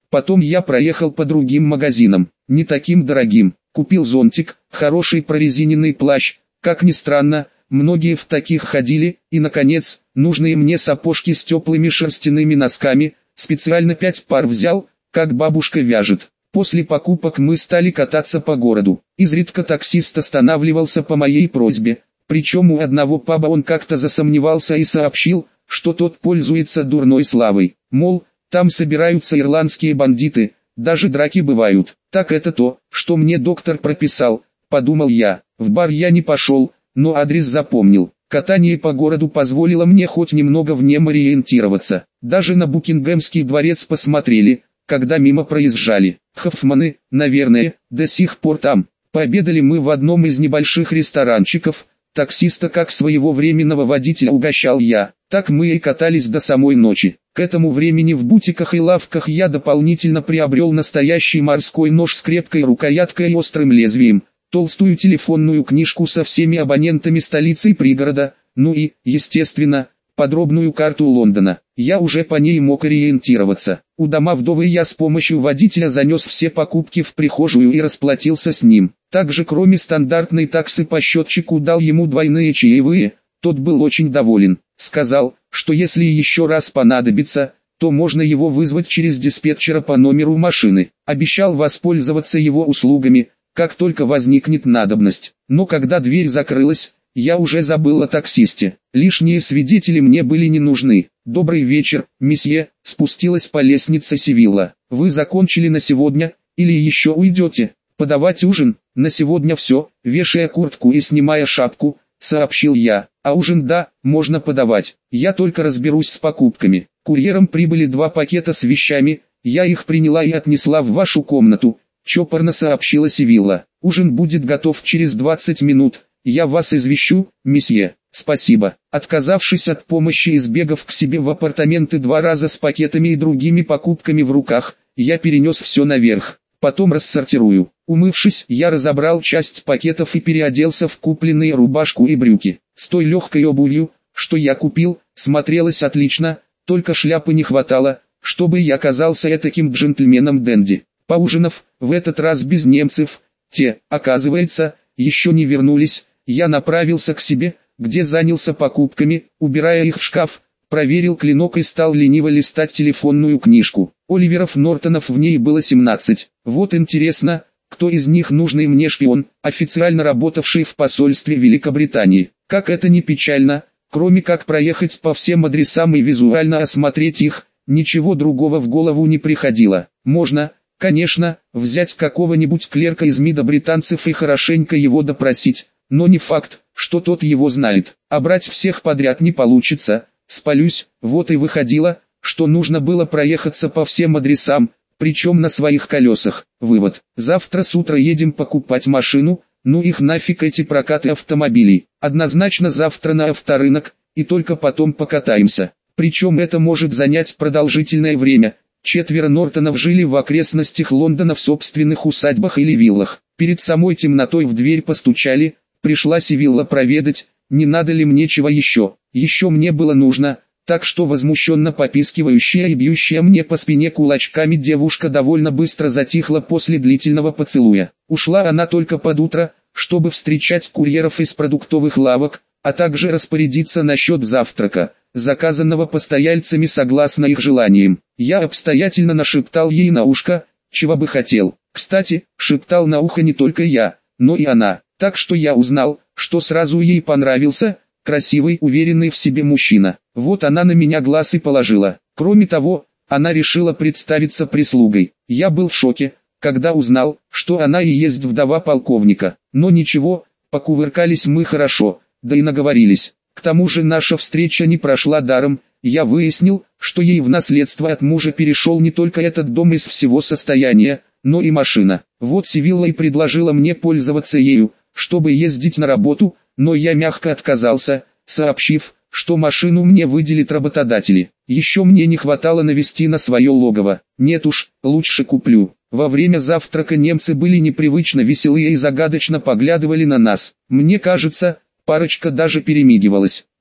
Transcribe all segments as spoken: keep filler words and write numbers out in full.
Потом я проехал по другим магазинам, не таким дорогим, купил зонтик, хороший прорезиненный плащ, как ни странно, многие в таких ходили, и наконец, нужные мне сапожки с теплыми шерстяными носками, специально пять пар взял, как бабушка вяжет. После покупок мы стали кататься по городу, изредка таксист останавливался по моей просьбе, причем у одного паба он как-то засомневался и сообщил, что тот пользуется дурной славой, мол, там собираются ирландские бандиты, даже драки бывают. Так это то, что мне доктор прописал, подумал я. В бар я не пошел, но адрес запомнил. Катание по городу позволило мне хоть немного в нем ориентироваться. Даже на Букингемский дворец посмотрели, когда мимо проезжали. Хоффманы, наверное, до сих пор там. Пообедали мы в одном из небольших ресторанчиков. Таксиста как своего временного водителя угощал я. Так мы и катались до самой ночи. К этому времени в бутиках и лавках я дополнительно приобрел настоящий морской нож с крепкой рукояткой и острым лезвием, толстую телефонную книжку со всеми абонентами столицы и пригорода, ну и, естественно, подробную карту Лондона. Я уже по ней мог ориентироваться. У дома вдовы я с помощью водителя занес все покупки в прихожую и расплатился с ним. Также кроме стандартной таксы по счетчику дал ему двойные чаевые, тот был очень доволен. Сказал, что если еще раз понадобится, то можно его вызвать через диспетчера по номеру машины. Обещал воспользоваться его услугами, как только возникнет надобность. Но когда дверь закрылась, я уже забыл о таксисте. Лишние свидетели мне были не нужны. «Добрый вечер, месье», — спустилась по лестнице Севилла. «Вы закончили на сегодня, или еще уйдете? Подавать ужин? На сегодня все», — вешая куртку и снимая шапку, сообщил я. «А ужин да, можно подавать. Я только разберусь с покупками». Курьером прибыли два пакета с вещами, я их приняла и отнесла в вашу комнату, чопорно сообщила Севилла. «Ужин будет готов через двадцать минут, я вас извещу, месье». «Спасибо». Отказавшись от помощи и сбегав к себе в апартаменты два раза с пакетами и другими покупками в руках, я перенес все наверх. Потом рассортирую. Умывшись, я разобрал часть пакетов и переоделся в купленные рубашку и брюки. С той легкой обувью, что я купил, смотрелось отлично, только шляпы не хватало, чтобы я казался этаким джентльменом-денди. Поужинав, в этот раз без немцев, те, оказывается, еще не вернулись, я направился к себе, где занялся покупками, убирая их в шкаф, проверил клинок и стал лениво листать телефонную книжку. Оливеров Нортонов в ней было семнадцать. Вот интересно, кто из них нужный мне шпион, официально работавший в посольстве Великобритании. Как это ни печально, кроме как проехать по всем адресам и визуально осмотреть их, ничего другого в голову не приходило. Можно, конечно, взять какого-нибудь клерка из МИДа британцев и хорошенько его допросить, но не факт, что тот его знает. А брать всех подряд не получится, спалюсь. Вот и выходило, что нужно было проехаться по всем адресам, причем на своих колесах. Вывод: завтра с утра едем покупать машину, ну их нафиг эти прокаты автомобилей. Однозначно завтра на авторынок, и только потом покатаемся. Причем это может занять продолжительное время. Четверо Нортонов жили в окрестностях Лондона в собственных усадьбах или виллах. Перед самой темнотой в дверь постучали, пришла Севилла проведать, не надо ли мне чего еще. Еще мне было нужно, так что возмущенно попискивающая и бьющая мне по спине кулачками девушка довольно быстро затихла после длительного поцелуя. Ушла она только под утро, чтобы встречать курьеров из продуктовых лавок, а также распорядиться насчет завтрака, заказанного постояльцами согласно их желаниям. Я обстоятельно нашептал ей на ушко, чего бы хотел. Кстати, шептал на ухо не только я, но и она, так что я узнал, что сразу ей понравился красивый, уверенный в себе мужчина. Вот она на меня глаз и положила. Кроме того, она решила представиться прислугой. Я был в шоке, когда узнал, что она и есть вдова полковника. Но ничего, покувыркались мы хорошо, да и наговорились. К тому же наша встреча не прошла даром. Я выяснил, что ей в наследство от мужа перешел не только этот дом из всего состояния, но и машина. Вот Севилла и предложила мне пользоваться ею, чтобы ездить на работу, но я мягко отказался, сообщив, что машину мне выделят работодатели. Еще мне не хватало навести на свое логово. Нет уж, лучше куплю. Во время завтрака немцы были непривычно веселые и загадочно поглядывали на нас. Мне кажется, парочка даже перемигивалась.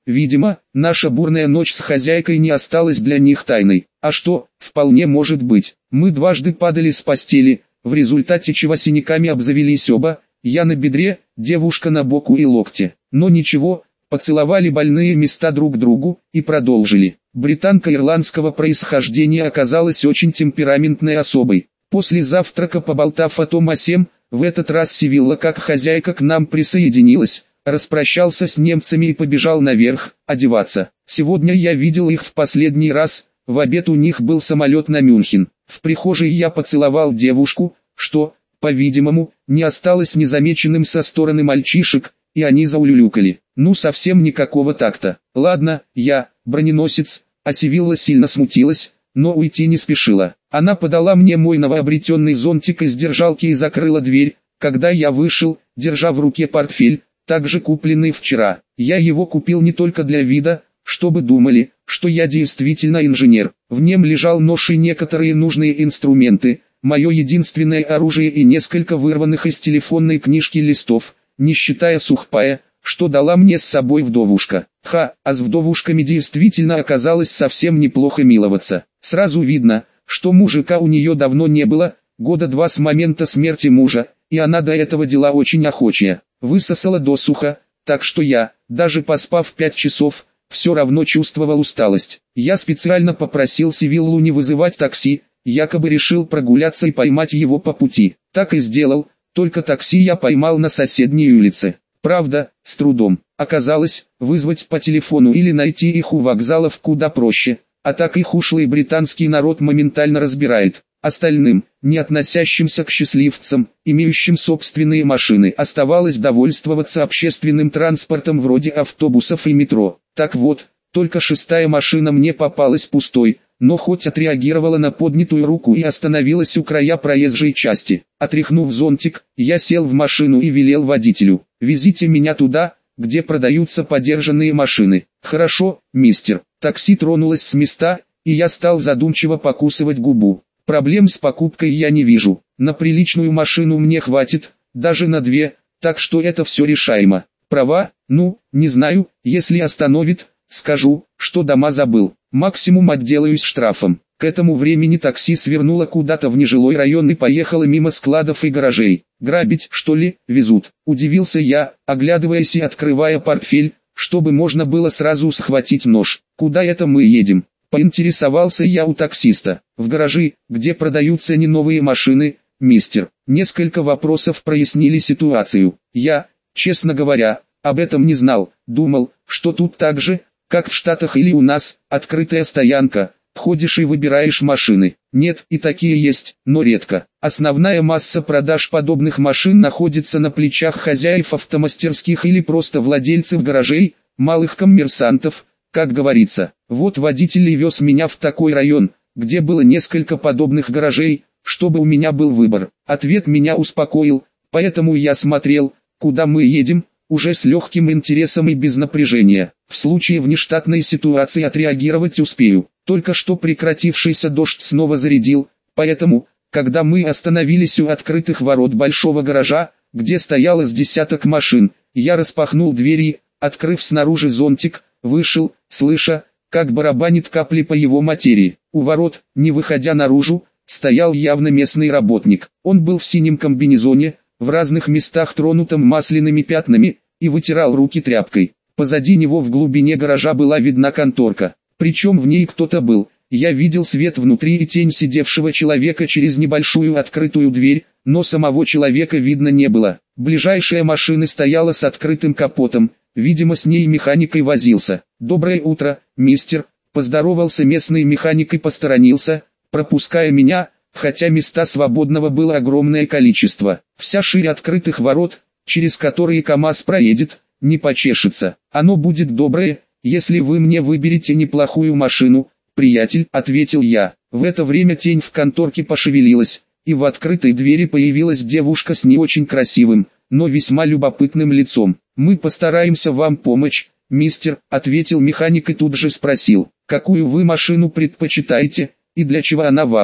Видимо, наша бурная ночь с хозяйкой не осталась для них тайной. А что, вполне может быть. Мы дважды падали с постели, в результате чего синяками обзавелись оба, я на бедре, девушка на боку и локте. Но ничего, поцеловали больные места друг другу и продолжили. Британка ирландского происхождения оказалась очень темпераментной особой. После завтрака, поболтав о том о сем, в этот раз Сивилла как хозяйка к нам присоединилась, распрощался с немцами и побежал наверх, одеваться. Сегодня я видел их в последний раз, в обед у них был самолет на Мюнхен. В прихожей я поцеловал девушку, что, по-видимому, не осталось незамеченным со стороны мальчишек, и они заулюлюкали. Ну совсем никакого такта. Ладно, я, броненосец, а Сивилла сильно смутилась, но уйти не спешила. Она подала мне мой новообретенный зонтик из держалки и закрыла дверь, когда я вышел, держа в руке портфель, также купленный вчера. Я его купил не только для вида, чтобы думали, что я действительно инженер. В нем лежал нож и некоторые нужные инструменты, мое единственное оружие и несколько вырванных из телефонной книжки листов, не считая сухпая, что дала мне с собой вдовушка. Ха, а с вдовушками действительно оказалось совсем неплохо миловаться. Сразу видно, что мужика у нее давно не было, года два с момента смерти мужа, и она до этого дела очень охочая. Высосала досуха, так что я, даже поспав пять часов, все равно чувствовал усталость. Я специально попросил Сивиллу не вызывать такси, якобы решил прогуляться и поймать его по пути. Так и сделал, только такси я поймал на соседней улице. Правда, с трудом. Оказалось, вызвать по телефону или найти их у вокзалов куда проще, а так их ушлый британский народ моментально разбирает. Остальным, не относящимся к счастливцам, имеющим собственные машины, оставалось довольствоваться общественным транспортом вроде автобусов и метро. Так вот, только шестая машина мне попалась пустой, но хоть отреагировала на поднятую руку и остановилась у края проезжей части. Отряхнув зонтик, я сел в машину и велел водителю: «Везите меня туда, где продаются подержанные машины». «Хорошо, мистер». Такси тронулось с места, и я стал задумчиво покусывать губу. Проблем с покупкой я не вижу. На приличную машину мне хватит, даже на две, так что это все решаемо. Права, ну, не знаю, если остановит, скажу, что дома забыл. Максимум отделаюсь штрафом. К этому времени такси свернуло куда-то в нежилой район и поехало мимо складов и гаражей. «Грабить, что ли, везут?» – удивился я, оглядываясь и открывая портфель, чтобы можно было сразу схватить нож. «Куда это мы едем?» – поинтересовался я у таксиста. «В гаражи, где продаются не новые машины, мистер». Несколько вопросов прояснили ситуацию. Я, честно говоря, об этом не знал, думал, что тут так же, как в Штатах или у нас, открытая стоянка, ходишь и выбираешь машины. Нет, и такие есть, но редко. Основная масса продаж подобных машин находится на плечах хозяев автомастерских или просто владельцев гаражей, малых коммерсантов, как говорится. Вот водитель и вез меня в такой район, где было несколько подобных гаражей, чтобы у меня был выбор. Ответ меня успокоил, поэтому я смотрел, куда мы едем, уже с легким интересом и без напряжения. В случае внештатной ситуации отреагировать успею. Только что прекратившийся дождь снова зарядил, поэтому, когда мы остановились у открытых ворот большого гаража, где стояло с десяток машин, я распахнул двери, открыв снаружи зонтик, вышел, слыша, как барабанит капли по его материи. У ворот, не выходя наружу, стоял явно местный работник. Он был в синем комбинезоне, в разных местах тронутом масляными пятнами, и вытирал руки тряпкой. Позади него в глубине гаража была видна конторка. Причем в ней кто-то был. Я видел свет внутри и тень сидевшего человека через небольшую открытую дверь, но самого человека видно не было. Ближайшая машина стояла с открытым капотом, видимо с ней механикой возился. «Доброе утро, мистер», — поздоровался местный механик и посторонился, пропуская меня, хотя места свободного было огромное количество. Вся ширь открытых ворот, через которые КамАЗ проедет, не почешется. «Оно будет доброе, если вы мне выберете неплохую машину, приятель», — ответил я. В это время тень в конторке пошевелилась, и в открытой двери появилась девушка с не очень красивым, но весьма любопытным лицом. «Мы постараемся вам помочь, мистер», — ответил механик и тут же спросил: «Какую вы машину предпочитаете, и для чего она вам?»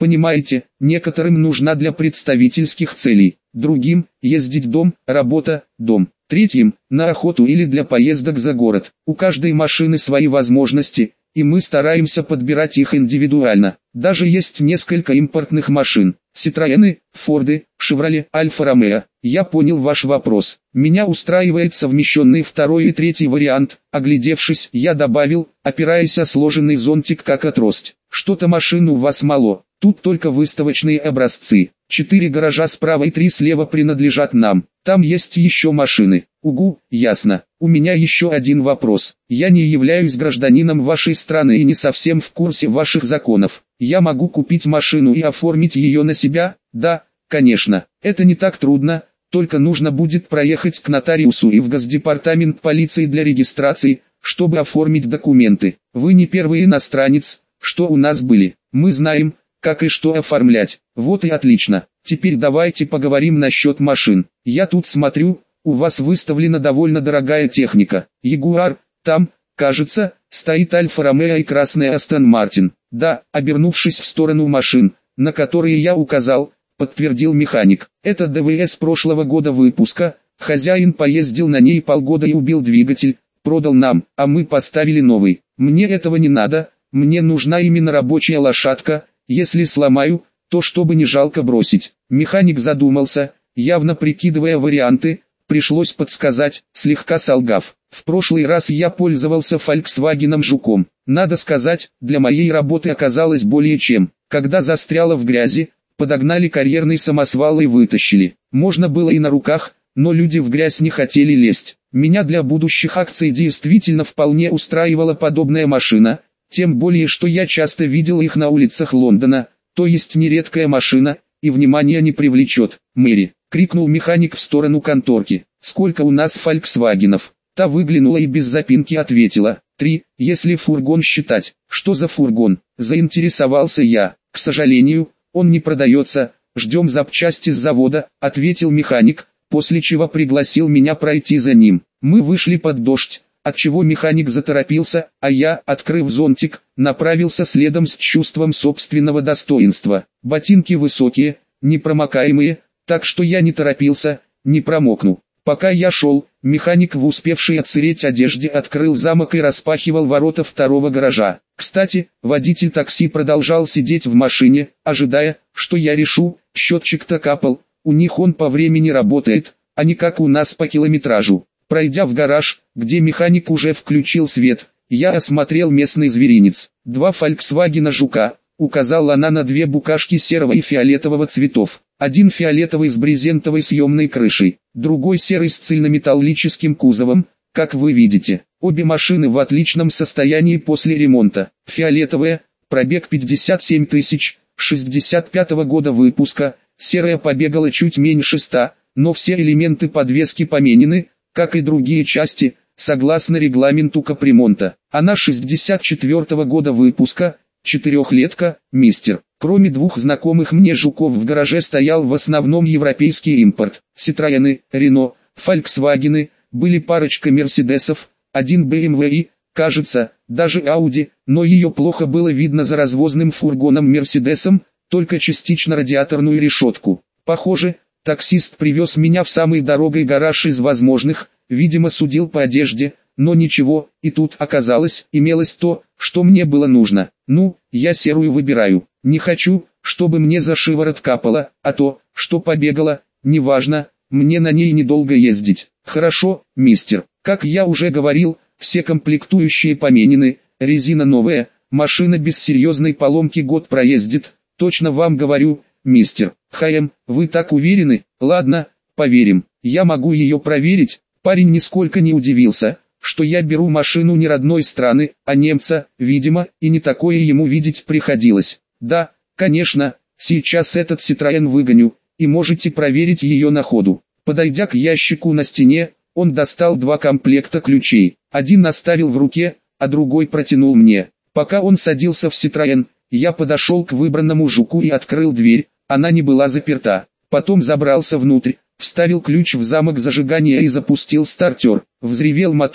Понимаете, некоторым нужна для представительских целей, другим – ездить дом, работа, дом, третьим – на охоту или для поездок за город. У каждой машины свои возможности, и мы стараемся подбирать их индивидуально. Даже есть несколько импортных машин. Citroёны, Форды, Шевроле, Альфа-Ромео. Я понял ваш вопрос. Меня устраивает совмещенный второй и третий вариант. Оглядевшись, я добавил, опираясь о сложенный зонтик как о трость. Что-то машин у вас мало. Тут только выставочные образцы. Четыре гаража справа и три слева принадлежат нам. Там есть еще машины. Угу, ясно. У меня еще один вопрос. Я не являюсь гражданином вашей страны и не совсем в курсе ваших законов. Я могу купить машину и оформить ее на себя? Да, конечно. Это не так трудно, только нужно будет проехать к нотариусу и в Госдепартамент полиции для регистрации, чтобы оформить документы. Вы не первый иностранец, что у нас были. Мы знаем, как и что оформлять. Вот и отлично. Теперь давайте поговорим насчет машин. Я тут смотрю, у вас выставлена довольно дорогая техника. Ягуар, там, кажется, стоит Альфа-Ромео и красный Астон Мартин. Да, обернувшись в сторону машин, на которые я указал, подтвердил механик. Это ДВС прошлого года выпуска. Хозяин поездил на ней полгода и убил двигатель, продал нам, а мы поставили новый. Мне этого не надо, мне нужна именно рабочая лошадка. Если сломаю, то чтобы не жалко бросить. Механик задумался, явно прикидывая варианты, пришлось подсказать, слегка солгав. В прошлый раз я пользовался Volkswagen Жуком. Надо сказать, для моей работы оказалось более чем. Когда застряло в грязи, подогнали карьерный самосвал и вытащили. Можно было и на руках, но люди в грязь не хотели лезть. Меня для будущих акций действительно вполне устраивала подобная машина. Тем более, что я часто видел их на улицах Лондона, то есть нередкая машина, и внимания не привлечет. «Мэри!» — крикнул механик в сторону конторки. «Сколько у нас фольксвагенов?» Та выглянула и без запинки ответила. «Три, если фургон считать». «Что за фургон?» — заинтересовался я. «К сожалению, он не продается, ждем запчасти с завода», — ответил механик, после чего пригласил меня пройти за ним. Мы вышли под дождь, отчего механик заторопился, а я, открыв зонтик, направился следом с чувством собственного достоинства. Ботинки высокие, непромокаемые, так что я не торопился, не промокну. Пока я шел, механик в успевшей отсыреть одежде открыл замок и распахивал ворота второго гаража. Кстати, водитель такси продолжал сидеть в машине, ожидая, что я решу, счетчик-то капал, у них он по времени работает, а не как у нас по километражу. Пройдя в гараж, где механик уже включил свет, я осмотрел местный зверинец. Два Volkswagen Жука, указала она на две букашки серого и фиолетового цветов. Один фиолетовый с брезентовой съемной крышей, другой серый с цельнометаллическим кузовом, как вы видите. Обе машины в отличном состоянии после ремонта. Фиолетовая, пробег пятьдесят семь тысяч, шестьдесят пятого года выпуска, серая побегала чуть меньше ста, но все элементы подвески поменены, как и другие части, согласно регламенту капремонта. Она шестьдесят четвёртого года выпуска, четырехлетка, мистер. Кроме двух знакомых мне жуков в гараже стоял в основном европейский импорт. Citroёны, Renault, Volkswagen, были парочка Мерседесов, один бэ эм вэ и, кажется, даже Audi, но ее плохо было видно за развозным фургоном Мерседесом, только частично радиаторную решетку. Похоже, таксист привез меня в самый дорогой гараж из возможных, видимо судил по одежде, но ничего, и тут оказалось, имелось то, что мне было нужно. Ну, я серую выбираю. Не хочу, чтобы мне за шиворот капало, а то, что побегало, неважно, мне на ней недолго ездить. Хорошо, мистер. Как я уже говорил, все комплектующие поменены, резина новая, машина без серьезной поломки год проездит. Точно вам говорю, мистер. Хэм, вы так уверены? Ладно, поверим. Я могу ее проверить. Парень нисколько не удивился, что я беру машину не родной страны, а немца, видимо, и не такое ему видеть приходилось. Да, конечно, сейчас этот Citroёn выгоню, и можете проверить ее на ходу. Подойдя к ящику на стене, он достал два комплекта ключей. Один оставил в руке, а другой протянул мне. Пока он садился в Citroёn, я подошел к выбранному жуку и открыл дверь, она не была заперта. Потом забрался внутрь, вставил ключ в замок зажигания и запустил стартер. Взревел мотор,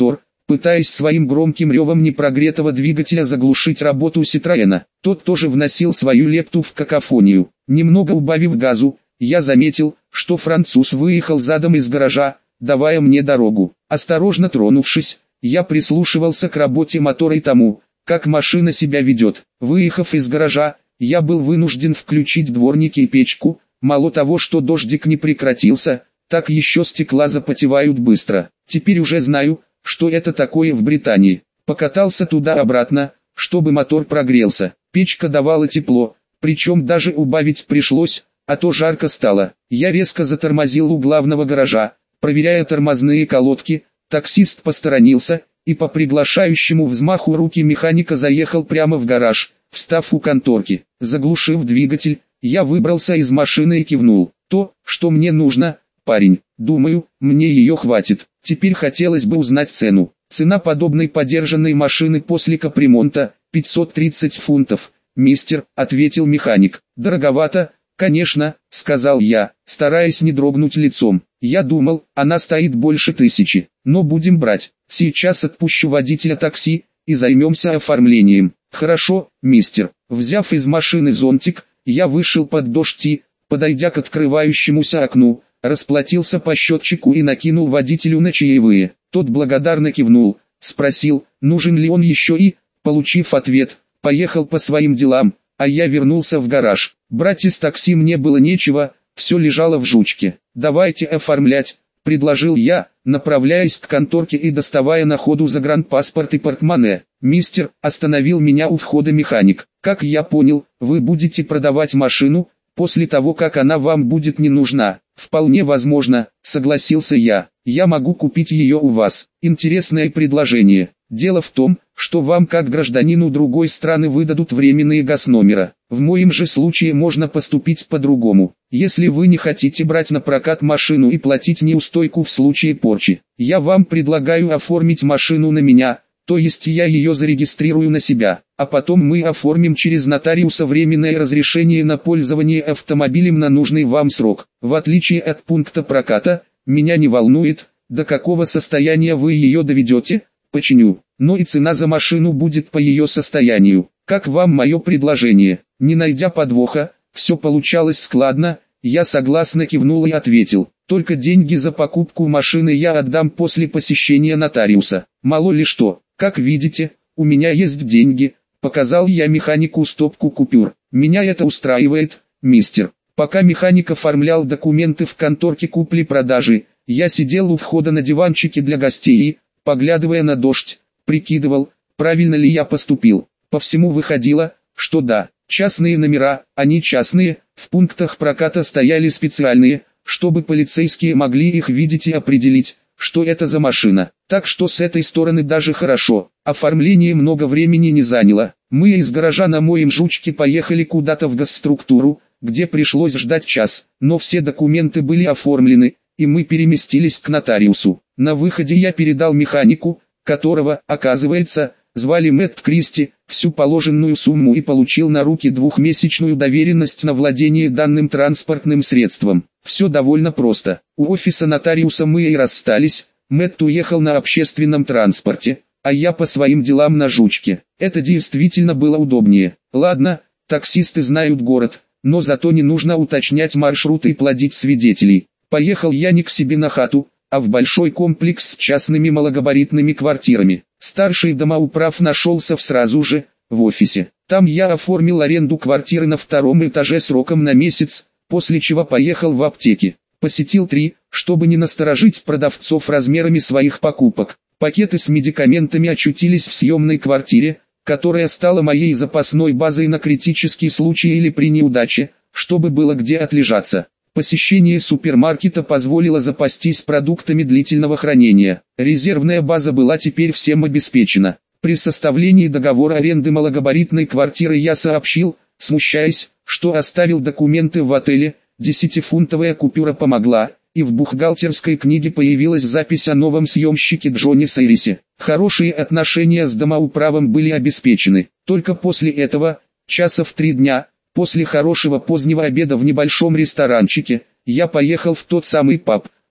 пытаясь своим громким ревом непрогретого двигателя заглушить работу Ситроена. Тот тоже вносил свою лепту в какофонию. Немного убавив газу, я заметил, что француз выехал задом из гаража, давая мне дорогу. Осторожно тронувшись, я прислушивался к работе мотора и тому, как машина себя ведет. Выехав из гаража, я был вынужден включить дворники и печку. Мало того, что дождик не прекратился, так еще стекла запотевают быстро. Теперь уже знаю, что это такое в Британии. Покатался туда-обратно, чтобы мотор прогрелся. Печка давала тепло, причем даже убавить пришлось, а то жарко стало. Я резко затормозил у главного гаража, проверяя тормозные колодки. Таксист посторонился, и по приглашающему взмаху руки механика заехал прямо в гараж, встав у конторки. Заглушив двигатель, я выбрался из машины и кивнул. То, что мне нужно, парень, думаю, мне ее хватит. Теперь хотелось бы узнать цену. Цена подобной подержанной машины после капремонта – пятьсот тридцать фунтов. Мистер, ответил механик. Дороговато, конечно, сказал я, стараясь не дрогнуть лицом. Я думал, она стоит больше тысячи, но будем брать. Сейчас отпущу водителя такси и займемся оформлением. Хорошо, мистер. Взяв из машины зонтик, я вышел под дождь и, подойдя к открывающемуся окну, расплатился по счетчику и накинул водителю на чаевые. Тот благодарно кивнул, спросил, нужен ли он еще и, получив ответ, поехал по своим делам, а я вернулся в гараж. Брать из такси мне было нечего, все лежало в жучке. Давайте оформлять, предложил я, направляясь к конторке и доставая на ходу загранпаспорт и портмоне. Мистер, остановил меня у входа механик. Как я понял, вы будете продавать машину, после того как она вам будет не нужна. Вполне возможно, согласился я. Я могу купить ее у вас. Интересное предложение. Дело в том, что вам как гражданину другой страны выдадут временные госномера. В моем же случае можно поступить по-другому. Если вы не хотите брать на прокат машину и платить неустойку в случае порчи, я вам предлагаю оформить машину на меня, то есть я ее зарегистрирую на себя, а потом мы оформим через нотариуса временное разрешение на пользование автомобилем на нужный вам срок. В отличие от пункта проката, меня не волнует, до какого состояния вы ее доведете, починю, но и цена за машину будет по ее состоянию. Как вам мое предложение? Не найдя подвоха, все получалось складно, я согласно кивнул и ответил, только деньги за покупку машины я отдам после посещения нотариуса. Мало ли что, как видите, у меня есть деньги, показал я механику стопку купюр. Меня это устраивает, мистер. Пока механик оформлял документы в конторке купли-продажи, я сидел у входа на диванчике для гостей и, поглядывая на дождь, прикидывал, правильно ли я поступил. По всему выходило, что да, частные номера, они частные, в пунктах проката стояли специальные, чтобы полицейские могли их видеть и определить, что это за машина. Так что с этой стороны даже хорошо. Оформление много времени не заняло. Мы из гаража на моем жучке поехали куда-то в госструктуру, где пришлось ждать час, но все документы были оформлены, и мы переместились к нотариусу. На выходе я передал механику, которого, оказывается, звали Мэтт Кристи, всю положенную сумму и получил на руки двухмесячную доверенность на владение данным транспортным средством. Все довольно просто. У офиса нотариуса мы и расстались, Мэтт уехал на общественном транспорте, а я по своим делам на жучке. Это действительно было удобнее. Ладно, таксисты знают город, но зато не нужно уточнять маршрут и плодить свидетелей. Поехал я не к себе на хату, а в большой комплекс с частными малогабаритными квартирами. Старший домоуправ нашелся сразу же, в офисе. Там я оформил аренду квартиры на втором этаже сроком на месяц, после чего поехал в аптеки. Посетил три, чтобы не насторожить продавцов размерами своих покупок. Пакеты с медикаментами очутились в съемной квартире, которая стала моей запасной базой на критический случай или при неудаче, чтобы было где отлежаться. Посещение супермаркета позволило запастись продуктами длительного хранения. Резервная база была теперь всем обеспечена. При составлении договора аренды малогабаритной квартиры я сообщил, смущаясь, что оставил документы в отеле, десятифунтовая купюра помогла, и в бухгалтерской книге появилась запись о новом съемщике Джонни Сайрисе. Хорошие отношения с домоуправом были обеспечены. Только после этого, часа в три дня, после хорошего позднего обеда в небольшом ресторанчике, я поехал в тот самый паб,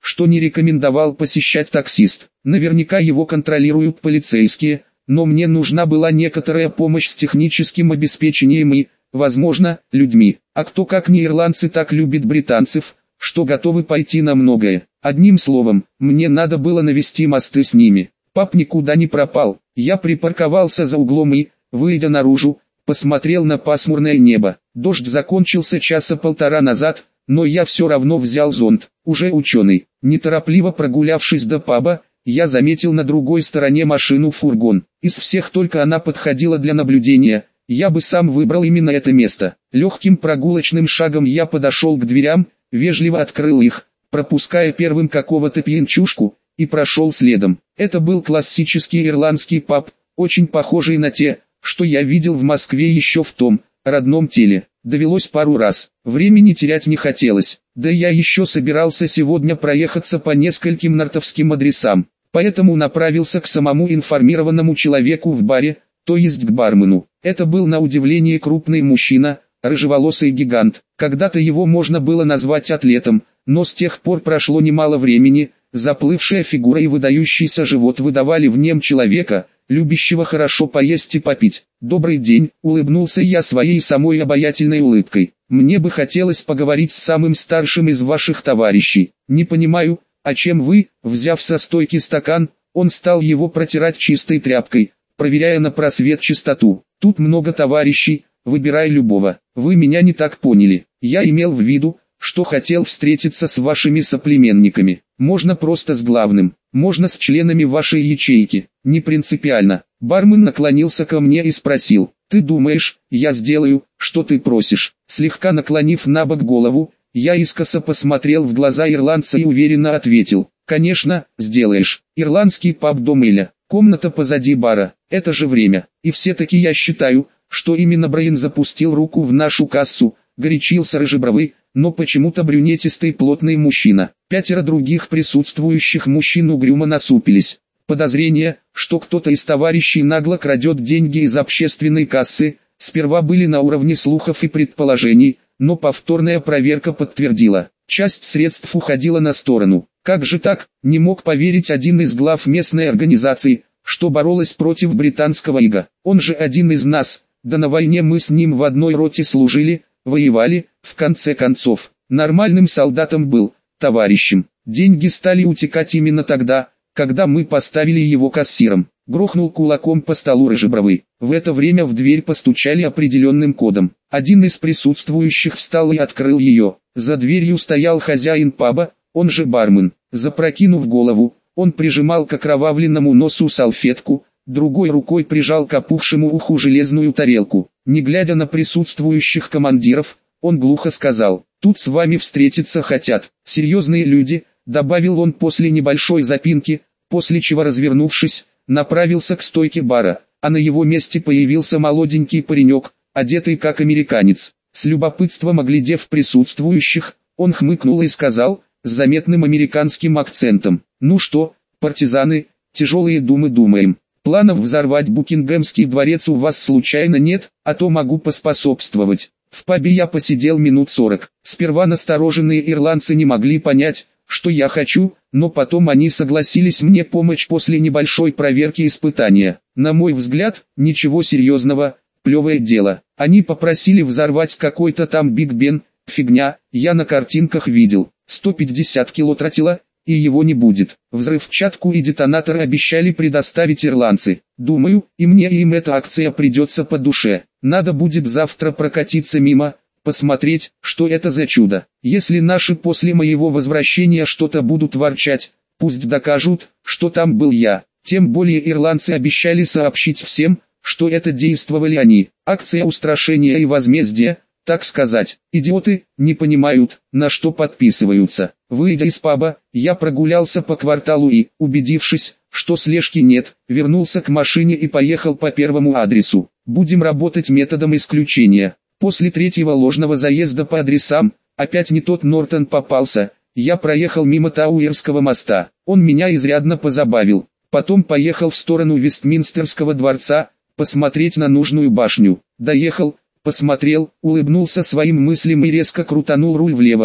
что не рекомендовал посещать таксист. Наверняка его контролируют полицейские, но мне нужна была некоторая помощь с техническим обеспечением и, возможно, людьми. А кто как не ирландцы так любит британцев, что готовы пойти на многое. Одним словом, мне надо было навести мосты с ними. Пап никуда не пропал. Я припарковался за углом и, выйдя наружу, посмотрел на пасмурное небо. Дождь закончился часа полтора назад, но я все равно взял зонт. Уже ученый. Неторопливо прогулявшись до паба, я заметил на другой стороне машину-фургон. Из всех только она подходила для наблюдения. Я бы сам выбрал именно это место. Легким прогулочным шагом я подошел к дверям, вежливо открыл их, пропуская первым какого-то пьянчушку, и прошел следом. Это был классический ирландский паб, очень похожий на те, что я видел в Москве еще в том, родном теле. Довелось пару раз. Времени терять не хотелось, да я еще собирался сегодня проехаться по нескольким нортовским адресам. Поэтому направился к самому информированному человеку в баре, то есть к бармену. Это был на удивление крупный мужчина, рыжеволосый гигант. Когда-то его можно было назвать атлетом, но с тех пор прошло немало времени, заплывшая фигура и выдающийся живот выдавали в нем человека, любящего хорошо поесть и попить. «Добрый день», — улыбнулся я своей самой обаятельной улыбкой. «Мне бы хотелось поговорить с самым старшим из ваших товарищей. Не понимаю, а чем вы?» Взяв со стойки стакан, он стал его протирать чистой тряпкой, проверяя на просвет чистоту. «Тут много товарищей, выбирай любого. Вы меня не так поняли. Я имел в виду, что хотел встретиться с вашими соплеменниками. Можно просто с главным, можно с членами вашей ячейки, не принципиально». Бармен наклонился ко мне и спросил: «Ты думаешь, я сделаю, что ты просишь?» Слегка наклонив на бок голову, я искоса посмотрел в глаза ирландца и уверенно ответил: «Конечно, сделаешь». Ирландский паб «Дом Эля», комната позади бара, это же время. И все-таки я считаю, что именно Брайан запустил руку в нашу кассу, горячился рыжебровый, но почему-то брюнетистый плотный мужчина. Пятеро других присутствующих мужчин угрюмо насупились. Подозрения, что кто-то из товарищей нагло крадет деньги из общественной кассы, сперва были на уровне слухов и предположений, но повторная проверка подтвердила, часть средств уходила на сторону. Как же так, не мог поверить один из глав местной организации, что боролась против британского ига. Он же один из нас, да на войне мы с ним в одной роте служили, воевали, в конце концов, нормальным солдатом был, товарищем. Деньги стали утекать именно тогда, когда мы поставили его кассиром. Грохнул кулаком по столу рыжебровый. В это время в дверь постучали определенным кодом. Один из присутствующих встал и открыл ее. За дверью стоял хозяин паба, он же бармен. Запрокинув голову, он прижимал к окровавленному носу салфетку, другой рукой прижал к опухшему уху железную тарелку. Не глядя на присутствующих командиров, он глухо сказал: «Тут с вами встретиться хотят серьезные люди», добавил он после небольшой запинки, после чего, развернувшись, направился к стойке бара, а на его месте появился молоденький паренек, одетый как американец. С любопытством оглядев присутствующих, он хмыкнул и сказал, с заметным американским акцентом: «Ну что, партизаны, тяжелые думы думаем. Планов взорвать Букингемский дворец у вас случайно нет, а то могу поспособствовать». В пабе я посидел минут сорок. Сперва настороженные ирландцы не могли понять, что я хочу, но потом они согласились мне помочь после небольшой проверки испытания. На мой взгляд, ничего серьезного, плевое дело. Они попросили взорвать какой-то там Биг Бен, фигня, я на картинках видел. сто пятьдесят кило тротила, и его не будет. Взрывчатку и детонаторы обещали предоставить ирландцы. Думаю, и мне и им эта акция придется по душе. Надо будет завтра прокатиться мимо, посмотреть, что это за чудо. Если наши после моего возвращения что-то будут ворчать, пусть докажут, что там был я. Тем более ирландцы обещали сообщить всем, что это действовали они. Акция устрашения и возмездия, так сказать. Идиоты не понимают, на что подписываются. Выйдя из паба, я прогулялся по кварталу и, убедившись, что слежки нет, вернулся к машине и поехал по первому адресу. Будем работать методом исключения. После третьего ложного заезда по адресам, опять не тот Нортон попался, я проехал мимо Тауэрского моста. Он меня изрядно позабавил. Потом поехал в сторону Вестминстерского дворца, посмотреть на нужную башню. Доехал, посмотрел, улыбнулся своим мыслям и резко крутанул руль влево.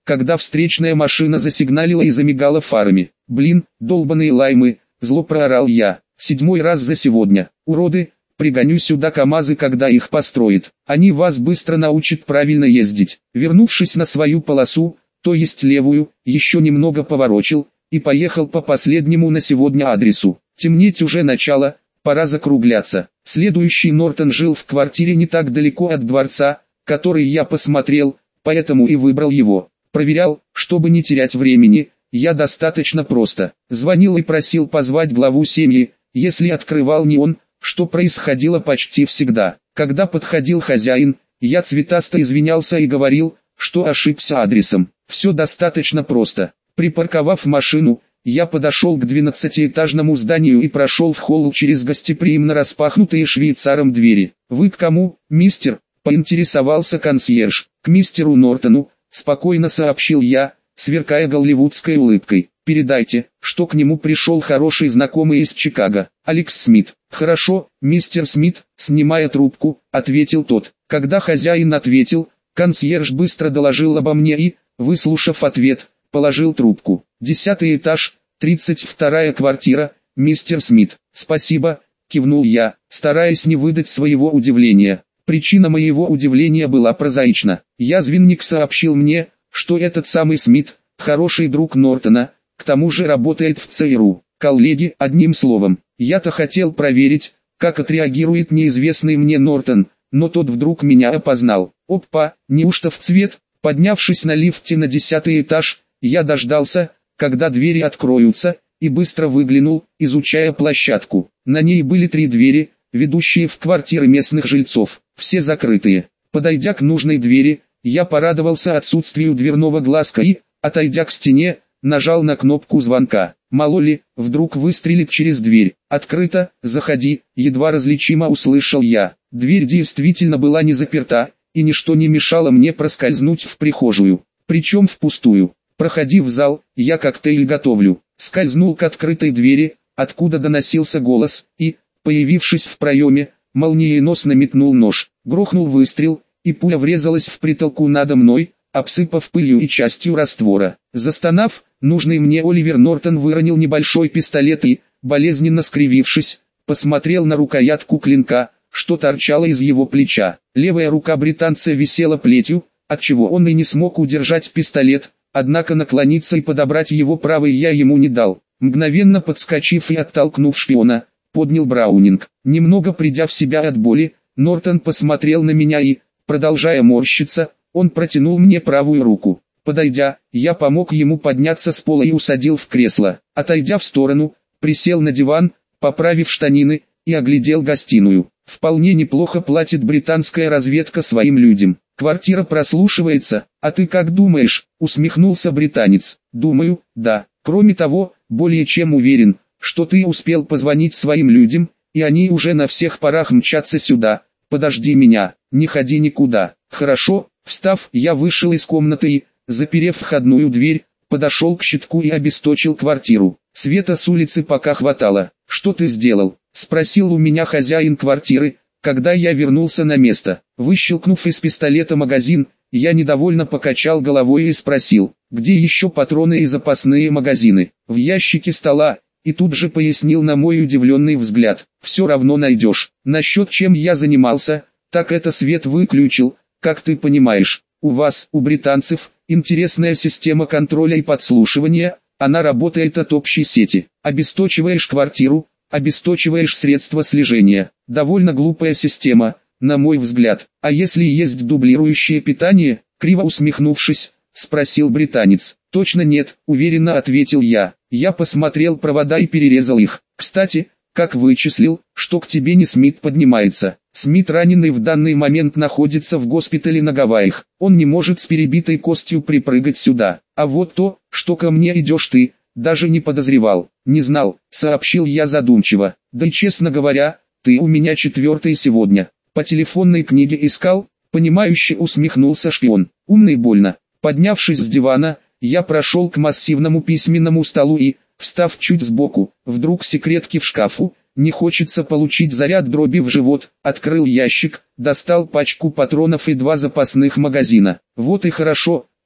когда встречная машина засигналила и замигала фарами. «Блин, долбаные лаймы!» — зло проорал я. «Седьмой раз за сегодня. Уроды! Пригоню сюда КамАЗы, когда их построят. Они вас быстро научат правильно ездить». Вернувшись на свою полосу, то есть левую, еще немного поворочил, и поехал по последнему на сегодня адресу. Темнеть уже начало, пора закругляться. Следующий Нортон жил в квартире не так далеко от дворца, который я посмотрел, поэтому и выбрал его. Проверял, чтобы не терять времени, я достаточно просто. Звонил и просил позвать главу семьи, если открывал не он, что происходило почти всегда. Когда подходил хозяин, я цветасто извинялся и говорил, что ошибся адресом. Все достаточно просто. Припарковав машину, я подошел к двенадцатиэтажному зданию и прошел в холл через гостеприимно распахнутые швейцаром двери. «Вы к кому, мистер?» — поинтересовался консьерж. «К мистеру Нортону», — спокойно сообщил я, сверкая голливудской улыбкой. «Передайте, что к нему пришел хороший знакомый из Чикаго, Алекс Смит». «Хорошо, мистер Смит», — снимая трубку, ответил тот. Когда хозяин ответил, консьерж быстро доложил обо мне и, выслушав ответ, положил трубку. «Десятый этаж, тридцать вторая квартира, мистер Смит». «Спасибо», — кивнул я, стараясь не выдать своего удивления. Причина моего удивления была прозаична. Язвенник сообщил мне, что этот самый Смит, хороший друг Нортона, к тому же работает в ЦРУ. Коллеги, одним словом. Я-то хотел проверить, как отреагирует неизвестный мне Нортон, но тот вдруг меня опознал. Опа, неужто в цвет? Поднявшись на лифте на десятый этаж, я дождался, когда двери откроются, и быстро выглянул, изучая площадку. На ней были три двери, ведущие в квартиры местных жильцов, все закрытые. Подойдя к нужной двери, я порадовался отсутствию дверного глазка и, отойдя к стене, нажал на кнопку звонка. Мало ли, вдруг выстрелит через дверь. «Открыто, заходи», едва различимо услышал я. Дверь действительно была не заперта, и ничто не мешало мне проскользнуть в прихожую, причем впустую. «Проходи в зал, я коктейль готовлю». Скользнул к открытой двери, откуда доносился голос, и, появившись в проеме, молниеносно метнул нож. Грохнул выстрел, и пуля врезалась в притолку надо мной, обсыпав пылью и частью раствора. Застонав, нужный мне Оливер Нортон выронил небольшой пистолет и, болезненно скривившись, посмотрел на рукоятку клинка, что торчало из его плеча. Левая рука британца висела плетью, отчего он и не смог удержать пистолет, однако наклониться и подобрать его правой я ему не дал. Мгновенно подскочив и оттолкнув шпиона, поднял Браунинг. Немного придя в себя от боли, Нортон посмотрел на меня и, продолжая морщиться, он протянул мне правую руку. Подойдя, я помог ему подняться с пола и усадил в кресло. Отойдя в сторону, присел на диван, поправив штанины, и оглядел гостиную. Вполне неплохо платит британская разведка своим людям. Квартира прослушивается, а ты как думаешь, усмехнулся британец. Думаю, да. Кроме того, более чем уверен, что ты успел позвонить своим людям, и они уже на всех парах мчатся сюда. Подожди меня, не ходи никуда. Хорошо. Встав, я вышел из комнаты и, заперев входную дверь, подошел к щитку и обесточил квартиру. Света с улицы пока хватало. «Что ты сделал?» — спросил у меня хозяин квартиры, когда я вернулся на место. Выщелкнув из пистолета магазин, я недовольно покачал головой и спросил, где еще патроны и запасные магазины. В ящике стола, и тут же пояснил на мой удивленный взгляд. «Все равно найдешь. Насчет чем я занимался, так это свет выключил, как ты понимаешь. У вас, у британцев, интересная система контроля и подслушивания, она работает от общей сети. Обесточиваешь квартиру, обесточиваешь средства слежения. Довольно глупая система, на мой взгляд. А если есть дублирующее питание?» Криво усмехнувшись, спросил британец. «Точно нет», уверенно ответил я. Я посмотрел провода и перерезал их. «Кстати, как вычислил, что к тебе не Смит поднимается?» Смит, раненый, в данный момент находится в госпитале на Гавайях. Он не может с перебитой костью припрыгать сюда. А вот то, что ко мне идешь ты, даже не подозревал. «Не знал», сообщил я задумчиво. «Да и честно говоря, ты у меня четвертый сегодня. По телефонной книге искал?» Понимающе усмехнулся шпион. «Умно и больно». Поднявшись с дивана, я прошел к массивному письменному столу и, встав чуть сбоку, вдруг секретки в шкафу, не хочется получить заряд дроби в живот, открыл ящик, достал пачку патронов и два запасных магазина. «Вот и хорошо»,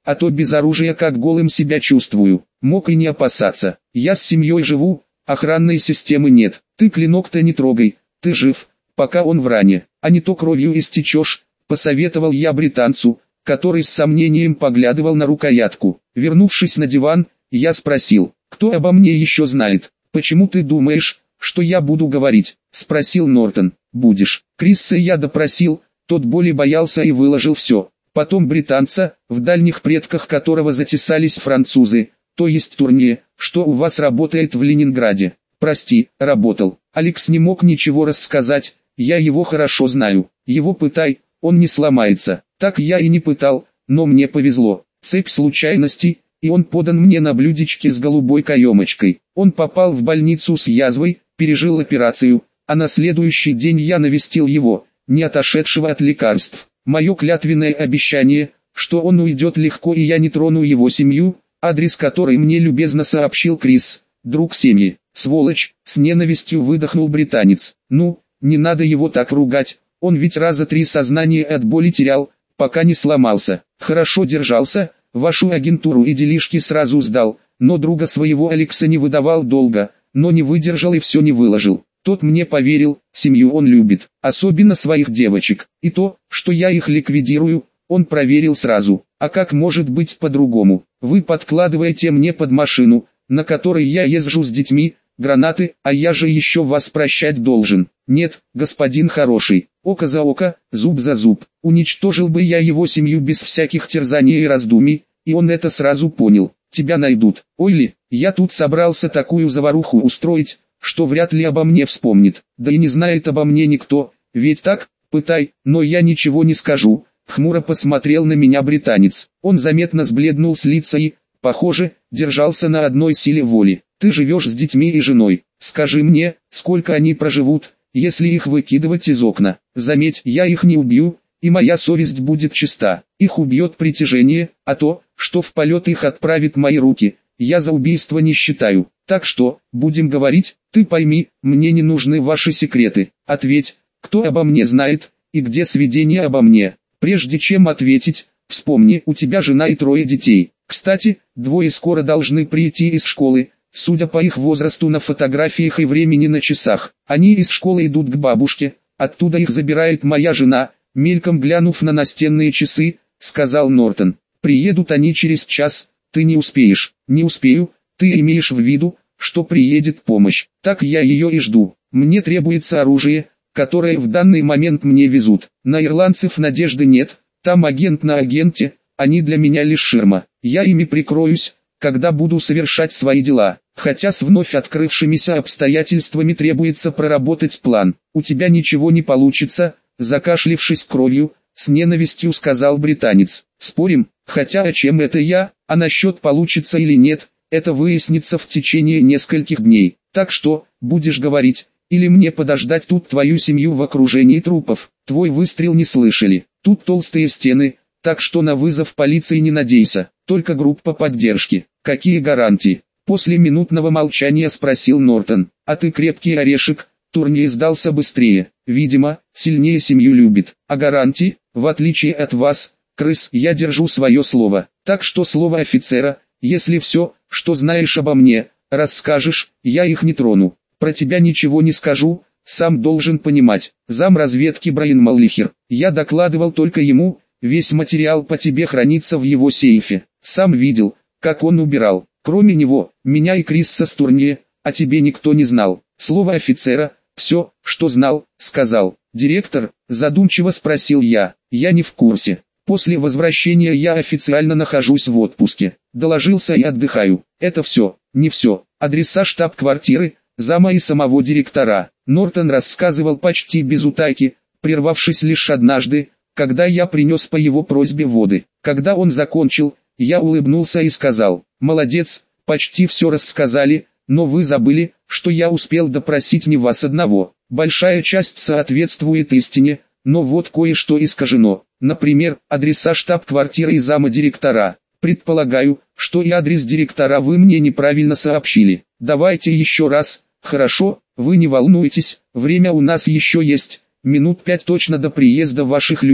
а то без оружия как голым себя чувствую. Мог и не опасаться. Я с семьей живу, охранной системы нет. Ты клинок-то не трогай, ты жив, пока он в ране, а не то кровью истечешь, посоветовал я британцу, который с сомнением поглядывал на рукоятку. Вернувшись на диван, я спросил, кто обо мне еще знает? Почему ты думаешь, что я буду говорить? Спросил Нортон. Будешь. Крисса я допросил, тот боли боялся и выложил все. Потом британца, в дальних предках которого затесались французы, то есть Турне, что у вас работает в Ленинграде. Прости, работал. Алекс не мог ничего рассказать, я его хорошо знаю. Его пытай, он не сломается. Так я и не пытал, но мне повезло. Цепь случайностей, и он подан мне на блюдечке с голубой каемочкой. Он попал в больницу с язвой, пережил операцию, а на следующий день я навестил его, не отошедшего от лекарств. Мое клятвенное обещание, что он уйдет легко и я не трону его семью, адрес которой мне любезно сообщил Крис, друг семьи. Сволочь, с ненавистью выдохнул британец. Ну, не надо его так ругать, он ведь раза три сознание от боли терял, пока не сломался. Хорошо держался, вашу агентуру и делишки сразу сдал, но друга своего Алекса не выдавал долго, но не выдержал и все не выложил. Тот мне поверил, семью он любит, особенно своих девочек, и то, что я их ликвидирую, он проверил сразу. А как может быть по-другому? Вы подкладываете мне под машину, на которой я езжу с детьми, гранаты, а я же еще вас прощать должен. Нет, господин хороший, око за око, зуб за зуб. Уничтожил бы я его семью без всяких терзаний и раздумий, и он это сразу понял. Тебя найдут. Ой ли, я тут собрался такую заваруху устроить, что вряд ли обо мне вспомнит. Да и не знает обо мне никто, ведь так, пытай, но я ничего не скажу. Хмуро посмотрел на меня британец. Он заметно сбледнул с лица и, похоже, держался на одной силе воли. Ты живешь с детьми и женой. Скажи мне, сколько они проживут, если их выкидывать из окна. Заметь, я их не убью, и моя совесть будет чиста. Их убьет притяжение, а то, что в полет их отправит мои руки, я за убийство не считаю. Так что, будем говорить, ты пойми, мне не нужны ваши секреты. Ответь, кто обо мне знает, и где сведения обо мне. Прежде чем ответить, вспомни, у тебя жена и трое детей. Кстати, двое скоро должны прийти из школы, судя по их возрасту на фотографиях и времени на часах. Они из школы идут к бабушке, оттуда их забирает моя жена, мельком глянув на настенные часы, сказал Нортон. Приедут они через час, ты не успеешь. Не успею, ты имеешь в виду, что приедет помощь. Так я ее и жду. Мне требуется оружие, которое в данный момент мне везут. На ирландцев надежды нет, там агент на агенте, они для меня лишь ширма. Я ими прикроюсь, когда буду совершать свои дела. Хотя с вновь открывшимися обстоятельствами требуется проработать план. У тебя ничего не получится, закашлившись кровью, с ненавистью сказал британец. Спорим, хотя о чем это я, а насчет получится или нет, это выяснится в течение нескольких дней. Так что, будешь говорить, или мне подождать тут твою семью в окружении трупов. Твой выстрел не слышали, тут толстые стены, так что на вызов полиции не надейся, только группа поддержки. Какие гарантии? После минутного молчания спросил Нортон. А ты крепкий орешек, Турне сдался быстрее. Видимо, сильнее семью любит. А гарантии, в отличие от вас, крыс, я держу свое слово. Так что слово офицера, если все, что знаешь обо мне, расскажешь, я их не трону. Про тебя ничего не скажу, сам должен понимать. Зам разведки Брайан Маллихер. Я докладывал только ему, весь материал по тебе хранится в его сейфе. Сам видел, как он убирал. Кроме него, меня и Крисса с Турне, а тебе никто не знал. Слово офицера, все, что знал, сказал. Директор, задумчиво спросил я. Я не в курсе. После возвращения я официально нахожусь в отпуске. Доложился и отдыхаю. Это все, не все. Адреса штаб-квартиры, зама и самого директора. Нортон рассказывал почти без утайки, прервавшись лишь однажды, когда я принес по его просьбе воды. Когда он закончил, я улыбнулся и сказал: «Молодец, почти все рассказали, но вы забыли, что я успел допросить не вас одного. Большая часть соответствует истине, но вот кое-что искажено. Например, адреса штаб-квартиры и зама директора. Предполагаю, что и адрес директора вы мне неправильно сообщили. Давайте еще раз, хорошо, вы не волнуйтесь, время у нас еще есть, минут пять точно до приезда ваших людей.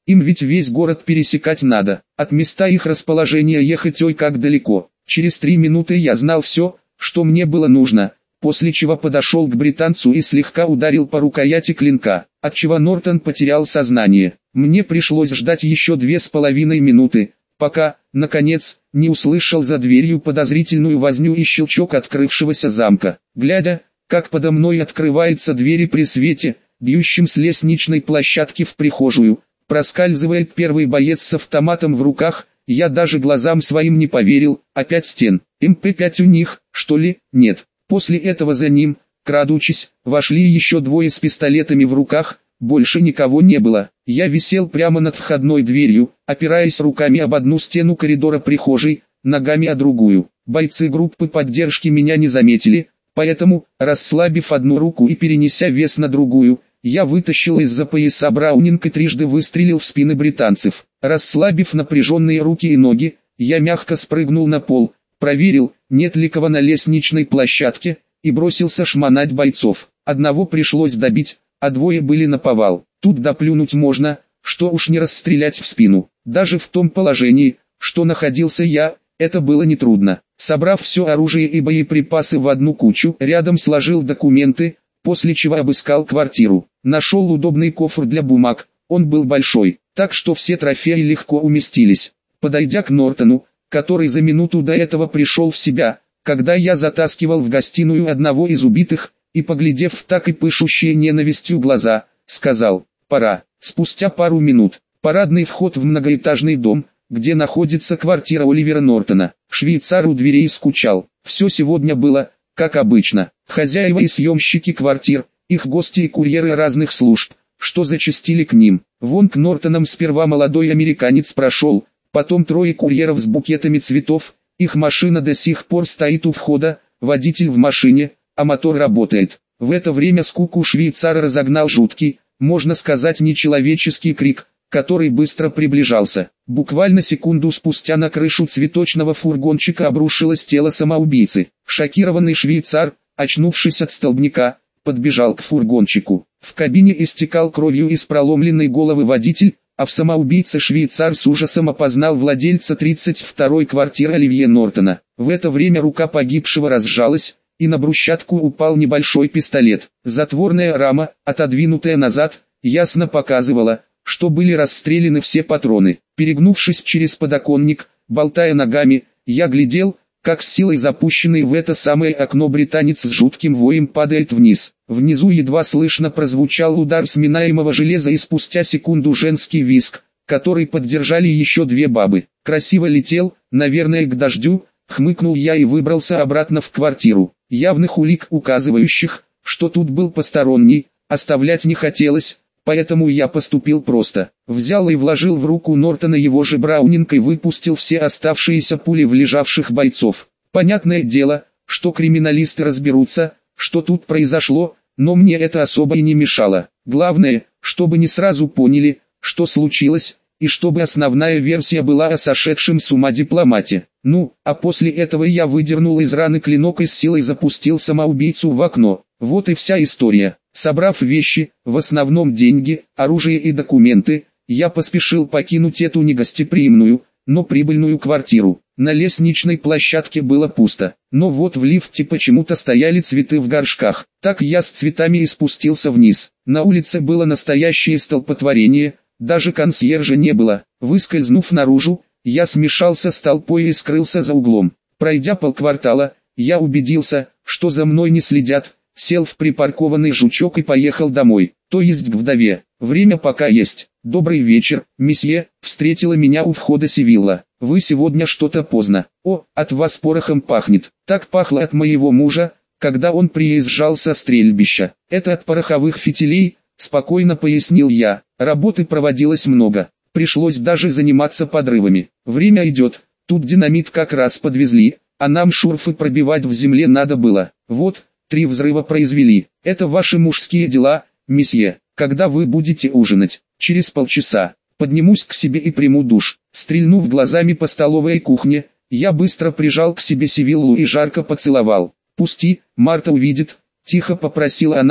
Им ведь весь город пересекать надо, от места их расположения ехать ой как далеко. Через три минуты я знал все, что мне было нужно, после чего подошел к британцу и слегка ударил по рукояти клинка, отчего Нортон потерял сознание. Мне пришлось ждать еще две с половиной минуты, пока, наконец, не услышал за дверью подозрительную возню и щелчок открывшегося замка. Глядя, как подо мной открываются двери при свете, бьющем с лестничной площадки в прихожую, проскальзывает первый боец с автоматом в руках, я даже глазам своим не поверил. Опять стен, эм пэ пять у них, что ли? Нет. После этого за ним, крадучись, вошли еще двое с пистолетами в руках, больше никого не было. Я висел прямо над входной дверью, опираясь руками об одну стену коридора прихожей, ногами о другую. Бойцы группы поддержки меня не заметили, поэтому, расслабив одну руку и перенеся вес на другую, я вытащил из-за пояса браунинг и трижды выстрелил в спины британцев. Расслабив напряженные руки и ноги, я мягко спрыгнул на пол, проверил, нет ли кого на лестничной площадке, и бросился шмонать бойцов. Одного пришлось добить, а двое были наповал. Тут доплюнуть можно, что уж не расстрелять в спину. Даже в том положении, что находился я, это было нетрудно. Собрав все оружие и боеприпасы в одну кучу, рядом сложил документы, после чего обыскал квартиру. Нашел удобный кофр для бумаг, он был большой, так что все трофеи легко уместились. Подойдя к Нортону, который за минуту до этого пришел в себя, когда я затаскивал в гостиную одного из убитых, и поглядев в так и пышущие ненавистью глаза, сказал: «Пора». Спустя пару минут, парадный вход в многоэтажный дом, где находится квартира Оливера Нортона. Швейцар у дверей скучал. Все сегодня было, как обычно. Хозяева и съемщики квартир, их гости и курьеры разных служб, что зачастили к ним. Вон к Нортонам сперва молодой американец прошел, потом трое курьеров с букетами цветов, их машина до сих пор стоит у входа, водитель в машине, а мотор работает. В это время скуку швейцара разогнал жуткий, можно сказать нечеловеческий крик, который быстро приближался. Буквально секунду спустя на крышу цветочного фургончика обрушилось тело самоубийцы. Шокированный швейцар, очнувшись от столбняка, подбежал к фургончику. В кабине истекал кровью из проломленной головы водитель, а в самоубийце швейцар с ужасом опознал владельца тридцать второй квартиры Оливье Нортона. В это время рука погибшего разжалась, и на брусчатку упал небольшой пистолет. Затворная рама, отодвинутая назад, ясно показывала, что были расстреляны все патроны. Перегнувшись через подоконник, болтая ногами, я глядел, как с силой запущенный в это самое окно британец с жутким воем падает вниз. Внизу едва слышно прозвучал удар сминаемого железа и спустя секунду женский визг, который поддержали еще две бабы. Красиво летел, наверное, к дождю, хмыкнул я и выбрался обратно в квартиру. Явных улик, указывающих, что тут был посторонний, оставлять не хотелось, поэтому я поступил просто. Взял и вложил в руку Нортона его же браунинг и выпустил все оставшиеся пули в лежавших бойцов. Понятное дело, что криминалисты разберутся, что тут произошло, но мне это особо и не мешало. Главное, чтобы не сразу поняли, что случилось, и чтобы основная версия была о сошедшем с ума дипломате. Ну, а после этого я выдернул из раны клинок и с силой запустил самоубийцу в окно. Вот и вся история. Собрав вещи, в основном деньги, оружие и документы, я поспешил покинуть эту негостеприимную, но прибыльную квартиру. На лестничной площадке было пусто, но вот в лифте почему-то стояли цветы в горшках. Так я с цветами и спустился вниз. На улице было настоящее столпотворение, даже консьержа не было. Выскользнув наружу, я смешался с толпой и скрылся за углом. Пройдя полквартала, я убедился, что за мной не следят, сел в припаркованный жучок и поехал домой, то есть к вдове. Время пока есть. «Добрый вечер, месье», — встретила меня у входа Сивилла. «Вы сегодня что-то поздно. О, от вас порохом пахнет. Так пахло от моего мужа, когда он приезжал со стрельбища. Это от пороховых фитилей», — спокойно пояснил я. «Работы проводилось много. Пришлось даже заниматься подрывами. Время идет, тут динамит как раз подвезли, а нам шурфы пробивать в земле надо было. Вот, три взрыва произвели. Это ваши мужские дела, месье. Когда вы будете ужинать?» «Через полчаса. Поднимусь к себе и приму душ». Стрельнув глазами по столовой кухне, я быстро прижал к себе Сивиллу и жарко поцеловал. «Пусти, Марта увидит», — тихо попросила она,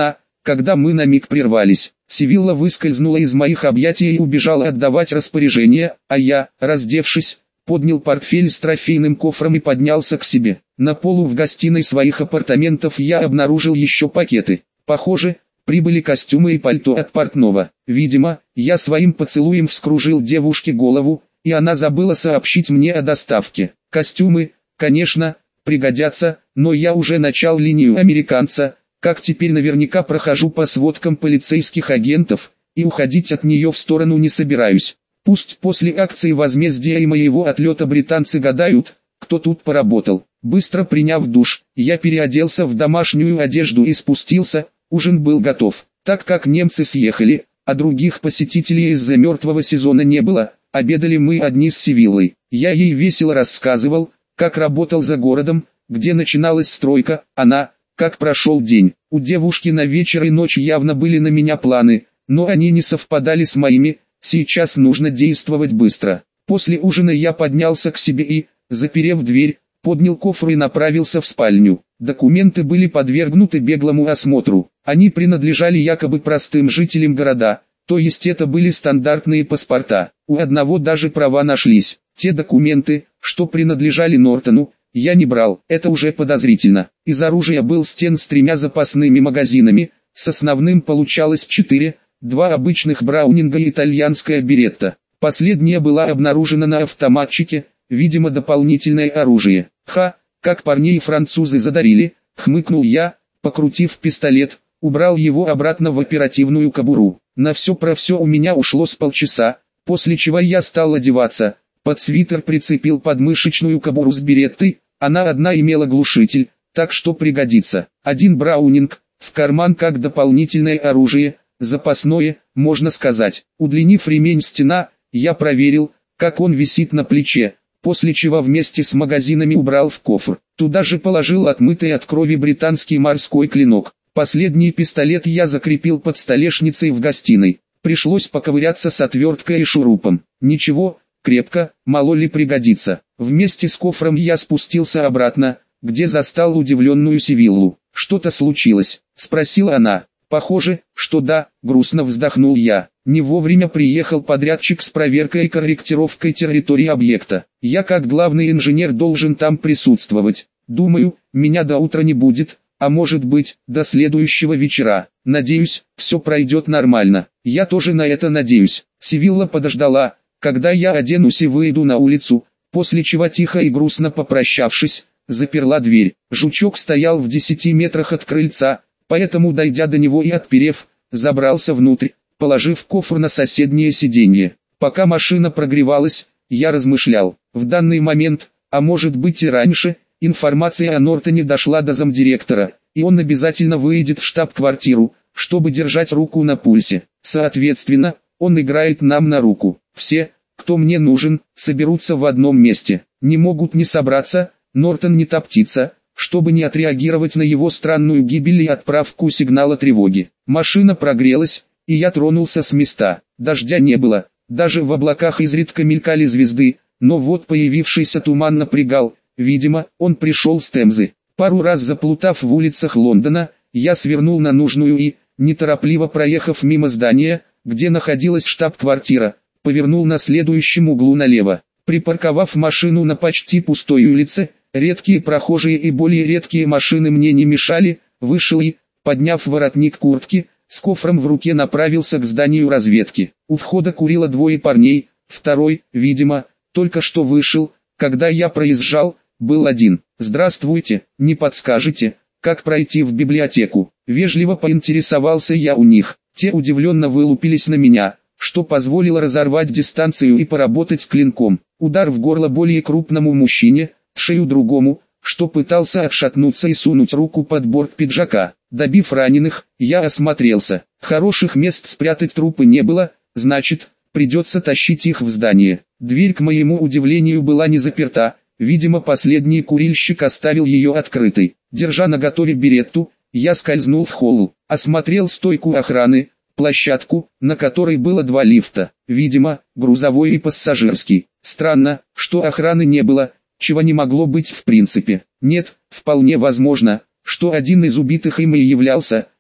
Когда мы на миг прервались, Сивилла выскользнула из моих объятий и убежала отдавать распоряжение, а я, раздевшись, поднял портфель с трофейным кофром и поднялся к себе. На полу в гостиной своих апартаментов я обнаружил еще пакеты. Похоже, прибыли костюмы и пальто от портного. Видимо, я своим поцелуем вскружил девушке голову, и она забыла сообщить мне о доставке. Костюмы, конечно, пригодятся, но я уже начал линию американца, как теперь наверняка прохожу по сводкам полицейских агентов, и уходить от нее в сторону не собираюсь. Пусть после акции возмездия и моего отлета британцы гадают, кто тут поработал. Быстро приняв душ, я переоделся в домашнюю одежду и спустился, ужин был готов. Так как немцы съехали, а других посетителей из-за мертвого сезона не было, обедали мы одни с Сивиллой. Я ей весело рассказывал, как работал за городом, где начиналась стройка, она, как прошел день. У девушки на вечер и ночь явно были на меня планы, но они не совпадали с моими, сейчас нужно действовать быстро. После ужина я поднялся к себе и, заперев дверь, поднял кофр и направился в спальню. Документы были подвергнуты беглому осмотру. Они принадлежали якобы простым жителям города, то есть это были стандартные паспорта. У одного даже права нашлись. Те документы, что принадлежали Нортону, я не брал, это уже подозрительно. Из оружия был стен с тремя запасными магазинами, с основным получалось четыре, два обычных Браунинга и итальянская Беретта. Последняя была обнаружена на автоматчике, видимо дополнительное оружие. Ха, как парней французы задарили, хмыкнул я, покрутив пистолет, убрал его обратно в оперативную кобуру. На все про все у меня ушло с полчаса, после чего я стал одеваться, под свитер прицепил подмышечную кобуру с Береттой, она одна имела глушитель, так что пригодится. Один Браунинг, в карман как дополнительное оружие, запасное, можно сказать. Удлинив ремень стена, я проверил, как он висит на плече, после чего вместе с магазинами убрал в кофр. Туда же положил отмытый от крови британский морской клинок. Последний пистолет я закрепил под столешницей в гостиной. Пришлось поковыряться с отверткой и шурупом. Ничего, крепко, мало ли пригодится. Вместе с кофром я спустился обратно, где застал удивленную Сивиллу. «Что-то случилось?» — спросила она. «Похоже, что да», — грустно вздохнул я. Не вовремя приехал подрядчик с проверкой и корректировкой территории объекта. Я как главный инженер должен там присутствовать. Думаю, меня до утра не будет, а может быть, до следующего вечера. Надеюсь, все пройдет нормально. Я тоже на это надеюсь. Сивилла подождала, когда я оденусь и выйду на улицу, после чего тихо и грустно попрощавшись, заперла дверь. Жучок стоял в десяти метрах от крыльца, поэтому, дойдя до него и отперев, забрался внутрь, положив кофр на соседнее сиденье. Пока машина прогревалась, я размышлял. В данный момент, а может быть и раньше, информация о Нортоне дошла до замдиректора, и он обязательно выйдет в штаб-квартиру, чтобы держать руку на пульсе. Соответственно, он играет нам на руку. Все, кто мне нужен, соберутся в одном месте. Не могут не собраться, Нортон не та птица, чтобы не отреагировать на его странную гибель и отправку сигнала тревоги. Машина прогрелась, и я тронулся с места. Дождя не было, даже в облаках изредка мелькали звезды, но вот появившийся туман напрягал, видимо, он пришел с Темзы. Пару раз заплутав в улицах Лондона, я свернул на нужную и, неторопливо проехав мимо здания, где находилась штаб-квартира, повернул на следующем углу налево. Припарковав машину на почти пустой улице, редкие прохожие и более редкие машины мне не мешали, вышел и, подняв воротник куртки, с кофром в руке направился к зданию разведки. У входа курило двое парней, второй, видимо, только что вышел, когда я проезжал, был один. «Здравствуйте, не подскажете, как пройти в библиотеку?» Вежливо поинтересовался я у них. Те удивленно вылупились на меня, что позволило разорвать дистанцию и поработать клинком. Удар в горло более крупному мужчине, в шею другому, что пытался отшатнуться и сунуть руку под борт пиджака. Добив раненых, я осмотрелся. Хороших мест спрятать трупы не было, значит, придется тащить их в здание. Дверь, к моему удивлению, была не заперта, видимо, последний курильщик оставил ее открытой. Держа наготове беретту, я скользнул в холл, осмотрел стойку охраны, площадку, на которой было два лифта, видимо, грузовой и пассажирский. Странно, что охраны не было, чего не могло быть в принципе. Нет, вполне возможно, что один из убитых им и являлся,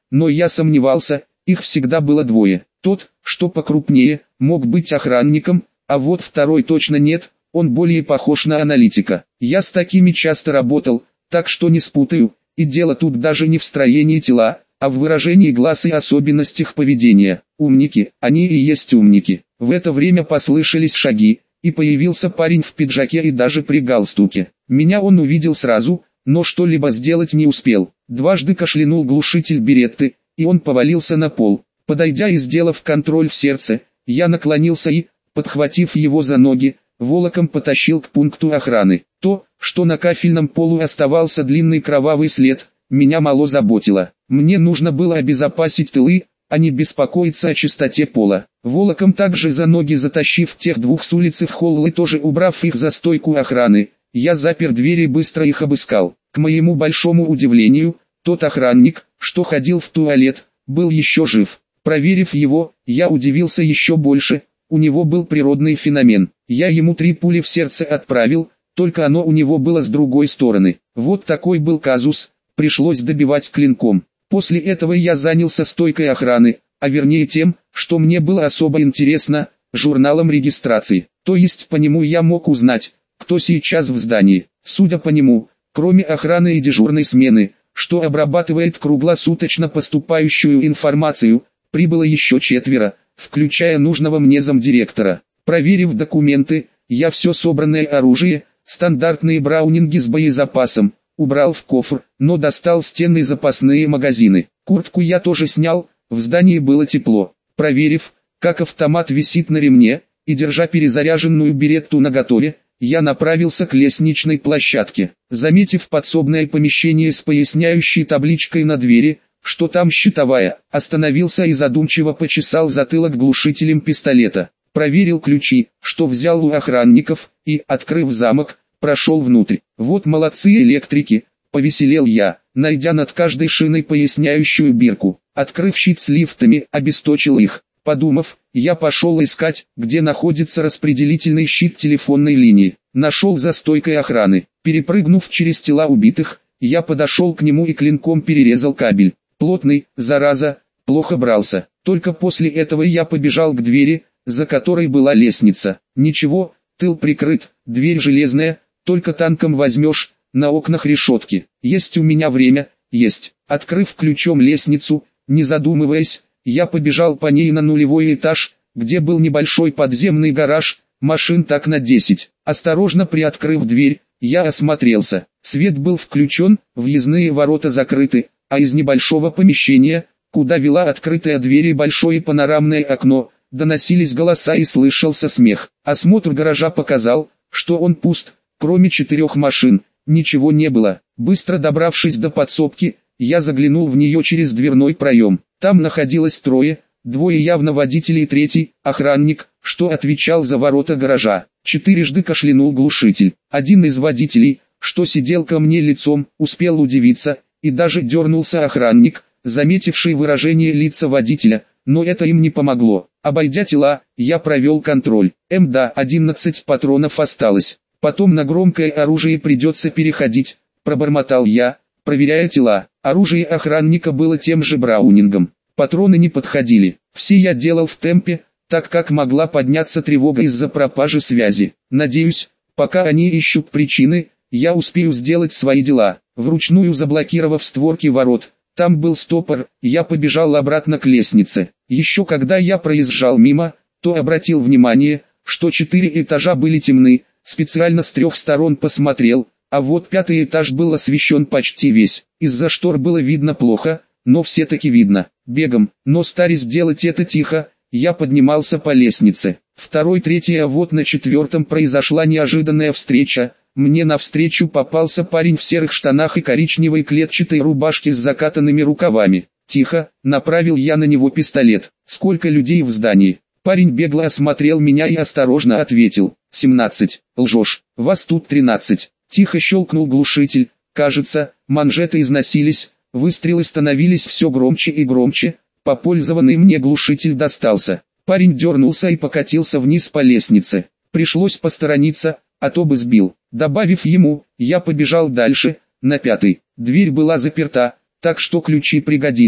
но я сомневался, их всегда было двое. Тот, что покрупнее, мог быть охранником, а вот второй точно нет, он более похож на аналитика. Я с такими часто работал, так что не спутаю, и дело тут даже не в строении тела, а в выражении глаз и особенностях поведения. Умники, они и есть умники. В это время послышались шаги, и появился парень в пиджаке и даже при галстуке. Меня он увидел сразу, но что-либо сделать не успел. Дважды кашлянул глушитель беретты, и он повалился на пол. Подойдя и сделав контроль в сердце, я наклонился и, подхватив его за ноги, волоком потащил к пункту охраны. То, что на кафельном полу оставался длинный кровавый след, меня мало заботило. Мне нужно было обезопасить тылы, а не беспокоиться о чистоте пола. Волоком также за ноги затащив тех двух с улицы в холл и тоже убрав их за стойку охраны, я запер двери и быстро их обыскал. К моему большому удивлению, тот охранник, что ходил в туалет, был еще жив. Проверив его, я удивился еще больше, у него был природный феномен. Я ему три пули в сердце отправил, только оно у него было с другой стороны. Вот такой был казус, пришлось добивать клинком. После этого я занялся стойкой охраны, а вернее тем, что мне было особо интересно, журналом регистрации. То есть по нему я мог узнать, кто сейчас в здании. Судя по нему, кроме охраны и дежурной смены, что обрабатывает круглосуточно поступающую информацию, прибыло еще четверо, включая нужного мне замдиректора. Проверив документы, я все собранное оружие, стандартные браунинги с боезапасом, убрал в кофр, но достал стенные запасные магазины. Куртку я тоже снял, в здании было тепло. Проверив, как автомат висит на ремне, и держа перезаряженную беретту наготове, я направился к лестничной площадке. Заметив подсобное помещение с поясняющей табличкой на двери, что там щитовая, остановился и задумчиво почесал затылок глушителем пистолета. Проверил ключи, что взял у охранников, и, открыв замок, прошел внутрь. Вот молодцы электрики, повеселел я, найдя над каждой шиной поясняющую бирку. Открыв щит с лифтами, обесточил их. Подумав, я пошел искать, где находится распределительный щит телефонной линии. Нашел за стойкой охраны. Перепрыгнув через тела убитых, я подошел к нему и клинком перерезал кабель. Плотный, зараза, плохо брался. Только после этого я побежал к двери, за которой была лестница. Ничего, тыл прикрыт, дверь железная, только танком возьмешь, на окнах решетки. Есть у меня время, есть. Открыв ключом лестницу, не задумываясь, я побежал по ней на нулевой этаж, где был небольшой подземный гараж, машин так на десять. Осторожно приоткрыв дверь, я осмотрелся. Свет был включен, въездные ворота закрыты, а из небольшого помещения, куда вела открытая дверь и большое панорамное окно, доносились голоса и слышался смех. Осмотр гаража показал, что он пуст, кроме четырех машин, ничего не было. Быстро добравшись до подсобки, я заглянул в нее через дверной проем. Там находилось трое, двое явно водителей и третий, охранник, что отвечал за ворота гаража. Четырежды кашлянул глушитель. Один из водителей, что сидел ко мне лицом, успел удивиться, и даже дернулся охранник, заметивший выражение лица водителя, но это им не помогло. Обойдя тела, я провел контроль. МДА одиннадцать патронов осталось. Потом на громкое оружие придется переходить, пробормотал я, проверяя тела. Оружие охранника было тем же браунингом. Патроны не подходили. Все я делал в темпе, так как могла подняться тревога из-за пропажи связи. Надеюсь, пока они ищут причины, я успею сделать свои дела. Вручную заблокировав створки ворот, там был стопор, я побежал обратно к лестнице. Еще когда я проезжал мимо, то обратил внимание, что четыре этажа были темны, специально с трех сторон посмотрел, а вот пятый этаж был освещен почти весь. Из-за штор было видно плохо, но все-таки видно. Бегом, но стараясь делать это тихо, я поднимался по лестнице. Второй, третий, а вот на четвертом произошла неожиданная встреча. Мне навстречу попался парень в серых штанах и коричневой клетчатой рубашке с закатанными рукавами. Тихо, направил я на него пистолет. Сколько людей в здании? Парень бегло осмотрел меня и осторожно ответил. семнадцать. Лжешь, вас тут тринадцать. Тихо щелкнул глушитель. Кажется, манжеты износились, выстрелы становились все громче и громче. Попользованный мне глушитель достался. Парень дернулся и покатился вниз по лестнице. Пришлось посторониться, а то бы сбил. Добавив ему, я побежал дальше, на пятый. Дверь была заперта, так что ключи пригодились.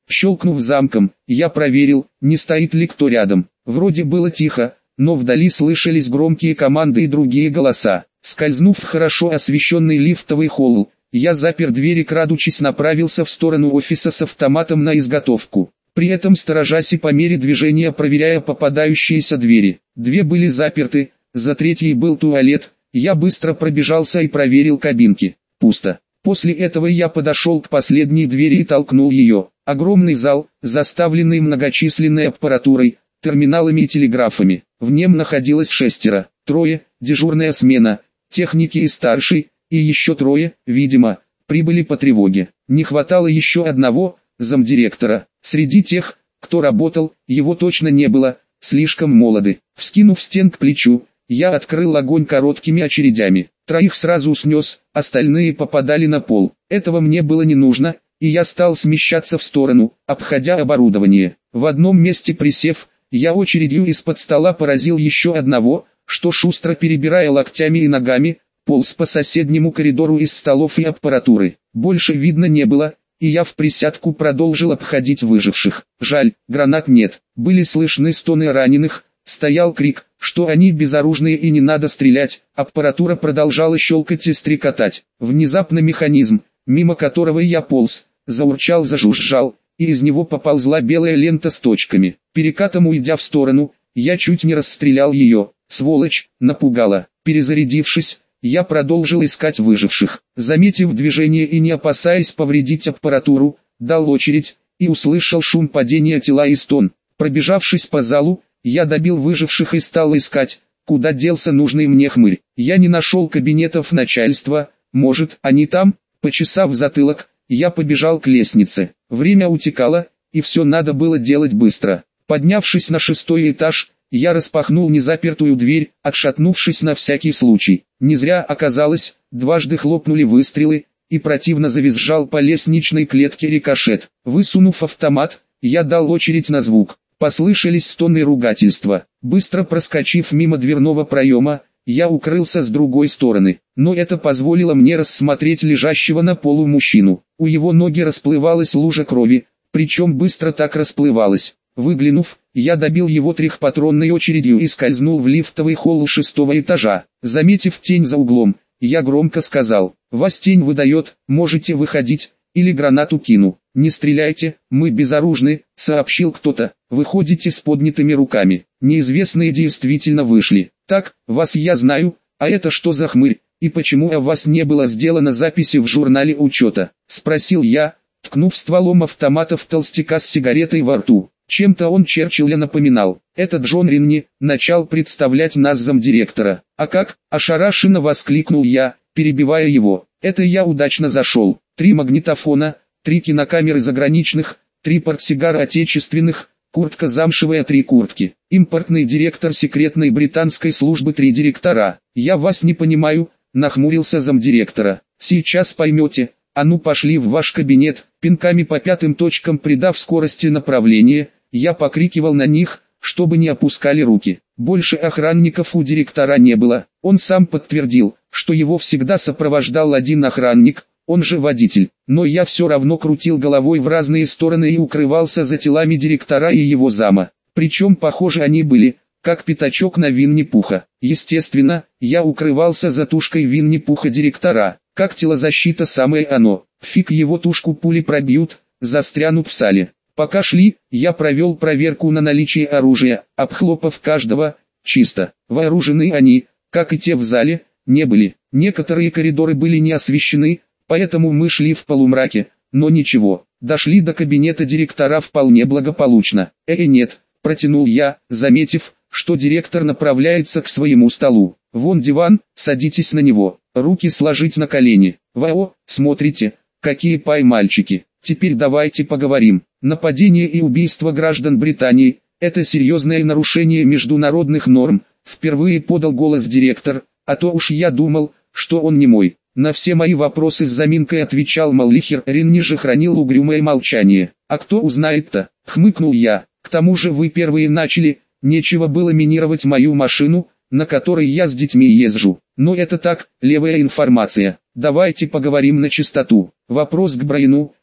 Щелкнув замком, я проверил, не стоит ли кто рядом. Вроде было тихо, но вдали слышались громкие команды и другие голоса. Скользнув в хорошо освещенный лифтовый холл, я запер дверь и, крадучись, направился в сторону офиса с автоматом на изготовку. При этом сторожась и по мере движения проверяя попадающиеся двери. Две были заперты, за третьей был туалет. Я быстро пробежался и проверил кабинки. Пусто. После этого я подошел к последней двери и толкнул ее. Огромный зал, заставленный многочисленной аппаратурой, терминалами и телеграфами. В нем находилось шестеро, трое, дежурная смена, техники и старший, и еще трое, видимо, прибыли по тревоге. Не хватало еще одного, замдиректора. Среди тех, кто работал, его точно не было, слишком молоды. Вскинув стен к плечу, я открыл огонь короткими очередями. Троих сразу снес, остальные попадали на пол. Этого мне было не нужно, и я стал смещаться в сторону, обходя оборудование. В одном месте присев, я очередью из-под стола поразил еще одного, что шустро перебирая локтями и ногами, полз по соседнему коридору из столов и аппаратуры. Больше видно не было, и я в присядку продолжил обходить выживших. Жаль, гранат нет. Были слышны стоны раненых, стоял крик, что они безоружные и не надо стрелять. Аппаратура продолжала щелкать и стрекотать. Внезапно механизм, мимо которого я полз, заурчал, зажужжал, и из него поползла белая лента с точками. Перекатом уйдя в сторону, я чуть не расстрелял ее. Сволочь, напугала. Перезарядившись, я продолжил искать выживших. Заметив движение и не опасаясь повредить аппаратуру, дал очередь, и услышал шум падения тела и стон. Пробежавшись по залу, я добил выживших и стал искать, куда делся нужный мне хмырь. Я не нашел кабинетов начальства, может, они там? Почесав затылок, я побежал к лестнице. Время утекало, и все надо было делать быстро. Поднявшись на шестой этаж, я распахнул незапертую дверь, отшатнувшись на всякий случай. Не зря оказалось, дважды хлопнули выстрелы, и противно завизжал по лестничной клетке рикошет. Высунув автомат, я дал очередь на звук. Послышались стоны ругательства. Быстро проскочив мимо дверного проема, я укрылся с другой стороны. Но это позволило мне рассмотреть лежащего на полу мужчину. У его ноги расплывалась лужа крови, причем быстро так расплывалась. Выглянув, я добил его трехпатронной очередью и скользнул в лифтовый холл шестого этажа. Заметив тень за углом, я громко сказал: «Вас тень выдает, можете выходить, или гранату кину». «Не стреляйте, мы безоружны», — сообщил кто-то. «Выходите с поднятыми руками». Неизвестные действительно вышли. «Так, вас я знаю, а это что за хмырь, и почему о вас не было сделано записи в журнале учета?» — спросил я, ткнув стволом автомата в толстяка с сигаретой во рту. Чем-то он Черчилля напоминал. Этот Джон Ринни начал представлять нас замдиректора. «А как?» – ошарашенно воскликнул я, перебивая его. «Это я удачно зашел. Три магнитофона, три кинокамеры заграничных, три портсигара отечественных, куртка замшевая, три куртки. Импортный директор секретной британской службы, три директора». «Я вас не понимаю», – нахмурился замдиректора. «Сейчас поймете. А ну пошли в ваш кабинет». Пинками по пятым точкам придав скорости направления, я покрикивал на них, чтобы не опускали руки. Больше охранников у директора не было. Он сам подтвердил, что его всегда сопровождал один охранник, он же водитель. Но я все равно крутил головой в разные стороны и укрывался за телами директора и его зама. Причем похожи они были, как пятачок на Винни-Пуха. Естественно, я укрывался за тушкой Винни-Пуха директора. Как телозащита самое оно. Фиг его тушку пули пробьют, застрянут в сале. Пока шли, я провел проверку на наличие оружия, обхлопав каждого, чисто. Вооружены они, как и те в зале, не были. Некоторые коридоры были не освещены, поэтому мы шли в полумраке, но ничего. Дошли до кабинета директора вполне благополучно. «Э, нет», — протянул я, заметив, что директор направляется к своему столу. «Вон диван, садитесь на него, руки сложить на колени». «Вау, смотрите, какие пай-мальчики. Теперь давайте поговорим. Нападение и убийство граждан Британии – это серьезное нарушение международных норм», – впервые подал голос директор, а то уж я думал, что он не мой. На все мои вопросы с заминкой отвечал Маллихер. Ринни же хранил угрюмое молчание. «А кто узнает-то?» – хмыкнул я. «К тому же вы первые начали, нечего было минировать мою машину, на которой я с детьми езжу. Но это так, левая информация. Давайте поговорим на чистоту». Вопрос к Брайну.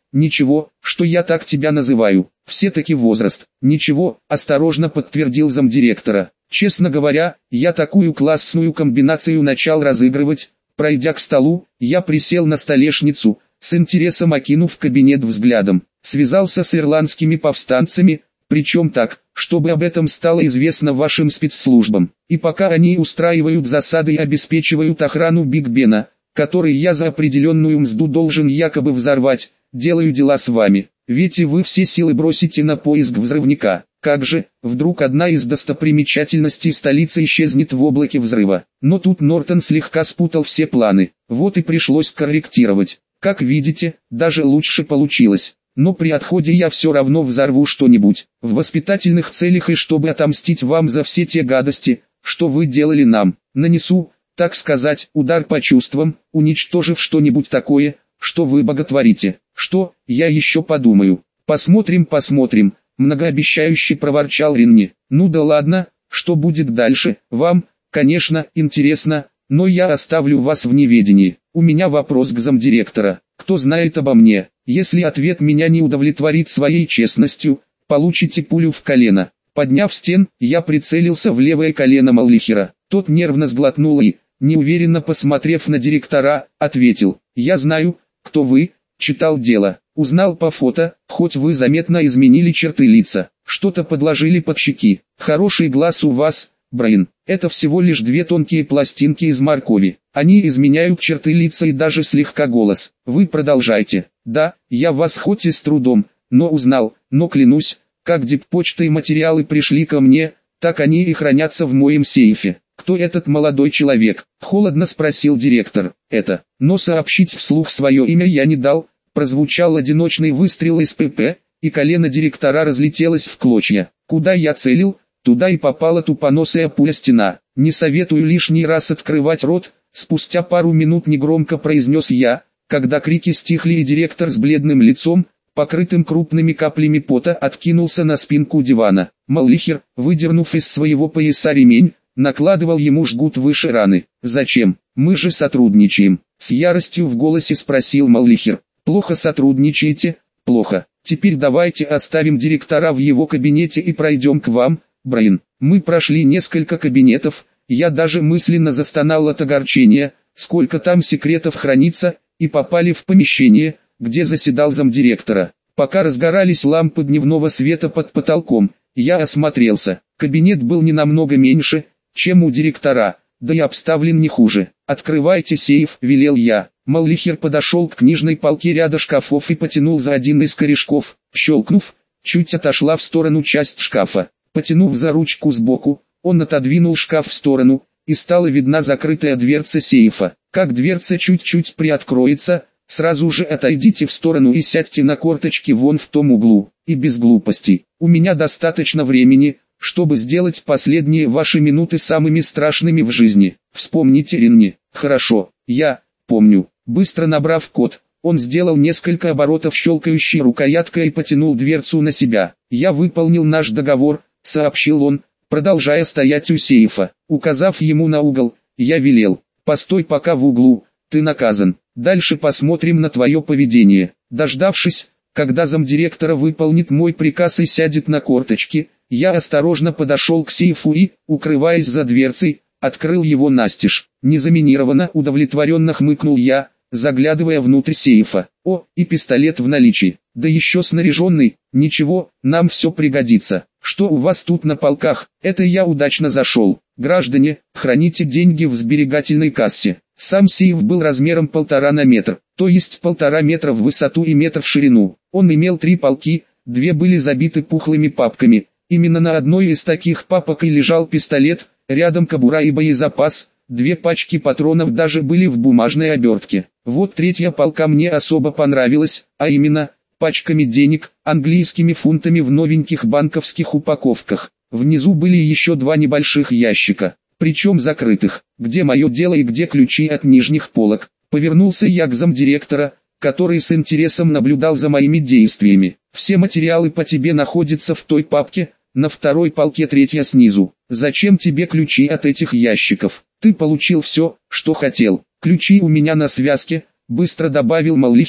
ничего, что я так тебя называю, все-таки возраст. Ничего, осторожно подтвердил замдиректора. Честно говоря, я такую классную комбинацию начал разыгрывать. Пройдя к столу, я присел на столешницу, с интересом окинув кабинет взглядом. Связался с ирландскими повстанцами, причем так, чтобы об этом стало известно вашим спецслужбам. И пока они устраивают засады и обеспечивают охрану Биг Бена, который я за определенную мзду должен якобы взорвать, делаю дела с вами. Ведь и вы все силы бросите на поиск взрывника. Как же, вдруг одна из достопримечательностей столицы исчезнет в облаке взрыва. Но тут Нортон слегка спутал все планы. Вот и пришлось корректировать. Как видите, даже лучше получилось. Но при отходе я все равно взорву что-нибудь, в воспитательных целях, и чтобы отомстить вам за все те гадости, что вы делали нам. Нанесу, так сказать, удар по чувствам, уничтожив что-нибудь такое, что вы боготворите. Что, я еще подумаю. Посмотрим, посмотрим, многообещающе проворчал Ренни. Ну да ладно, что будет дальше, вам, конечно, интересно, но я оставлю вас в неведении. У меня вопрос к замдиректора. Кто знает обо мне? Если ответ меня не удовлетворит своей честностью, получите пулю в колено. Подняв стен, я прицелился в левое колено Маллихера. Тот нервно сглотнул и, неуверенно посмотрев на директора, ответил: «Я знаю, кто вы, читал дело, узнал по фото, хоть вы заметно изменили черты лица, что-то подложили под щеки. Хороший глаз у вас, Брайан, это всего лишь две тонкие пластинки из моркови. Они изменяют черты лица и даже слегка голос. Вы продолжайте. Да, я вас хоть и с трудом, но узнал, но клянусь, как диппочта и материалы пришли ко мне, так они и хранятся в моем сейфе». «Кто этот молодой человек?» — холодно спросил директор. «Это». Но сообщить вслух свое имя я не дал. Прозвучал одиночный выстрел из ПП, и колено директора разлетелось в клочья. Куда я целил, туда и попала тупоносая пуля-стена. «Не советую лишний раз открывать рот», — спустя пару минут негромко произнес я, когда крики стихли и директор с бледным лицом, покрытым крупными каплями пота, откинулся на спинку дивана. Маллихер, выдернув из своего пояса ремень, накладывал ему жгут выше раны. «Зачем? Мы же сотрудничаем», — с яростью в голосе спросил Маллихер. «Плохо сотрудничаете? Плохо. Теперь давайте оставим директора в его кабинете и пройдем к вам, Брайан». Мы прошли несколько кабинетов, я даже мысленно застонал от огорчения, сколько там секретов хранится, и попали в помещение, где заседал замдиректора. Пока разгорались лампы дневного света под потолком, я осмотрелся. Кабинет был не намного меньше, чем у директора, да и обставлен не хуже. «Открывайте сейф», — велел я. Маллихер подошел к книжной полке ряда шкафов и потянул за один из корешков. Щелкнув, чуть отошла в сторону часть шкафа. Потянув за ручку сбоку, он отодвинул шкаф в сторону, и стала видна закрытая дверца сейфа. Как дверца чуть-чуть приоткроется, сразу же отойдите в сторону и сядьте на корточки вон в том углу. И без глупостей. У меня достаточно времени, чтобы сделать последние ваши минуты самыми страшными в жизни. Вспомните Ренни. Хорошо, я помню. Быстро набрав код, он сделал несколько оборотов щелкающей рукояткой и потянул дверцу на себя. «Я выполнил наш договор», — сообщил он, продолжая стоять у сейфа. Указав ему на угол, я велел: «Постой пока в углу, ты наказан. Дальше посмотрим на твое поведение». Дождавшись, когда замдиректора выполнит мой приказ и сядет на корточки, я осторожно подошел к сейфу и, укрываясь за дверцей, открыл его настежь. «Незаминировано», — удовлетворенно хмыкнул я, заглядывая внутрь сейфа. «О, и пистолет в наличии, да еще снаряженный. Ничего, нам все пригодится. Что у вас тут на полках?» «Это я удачно зашел. Граждане, храните деньги в сберегательной кассе». Сам сейф был размером полтора на метр, то есть полтора метра в высоту и метр в ширину. Он имел три полки, две были забиты пухлыми папками. Именно на одной из таких папок и лежал пистолет, рядом кобура и боезапас. Две пачки патронов даже были в бумажной обертке. Вот третья полка мне особо понравилась, а именно, пачками денег, английскими фунтами в новеньких банковских упаковках. Внизу были еще два небольших ящика, причем закрытых. «Где мое дело и где ключи от нижних полок?» Повернулся я к замдиректора, который с интересом наблюдал за моими действиями. «Все материалы по тебе находятся в той папке, на второй полке третья снизу. Зачем тебе ключи от этих ящиков? Ты получил все, что хотел. Ключи у меня на связке», — быстро добавил Маллихер,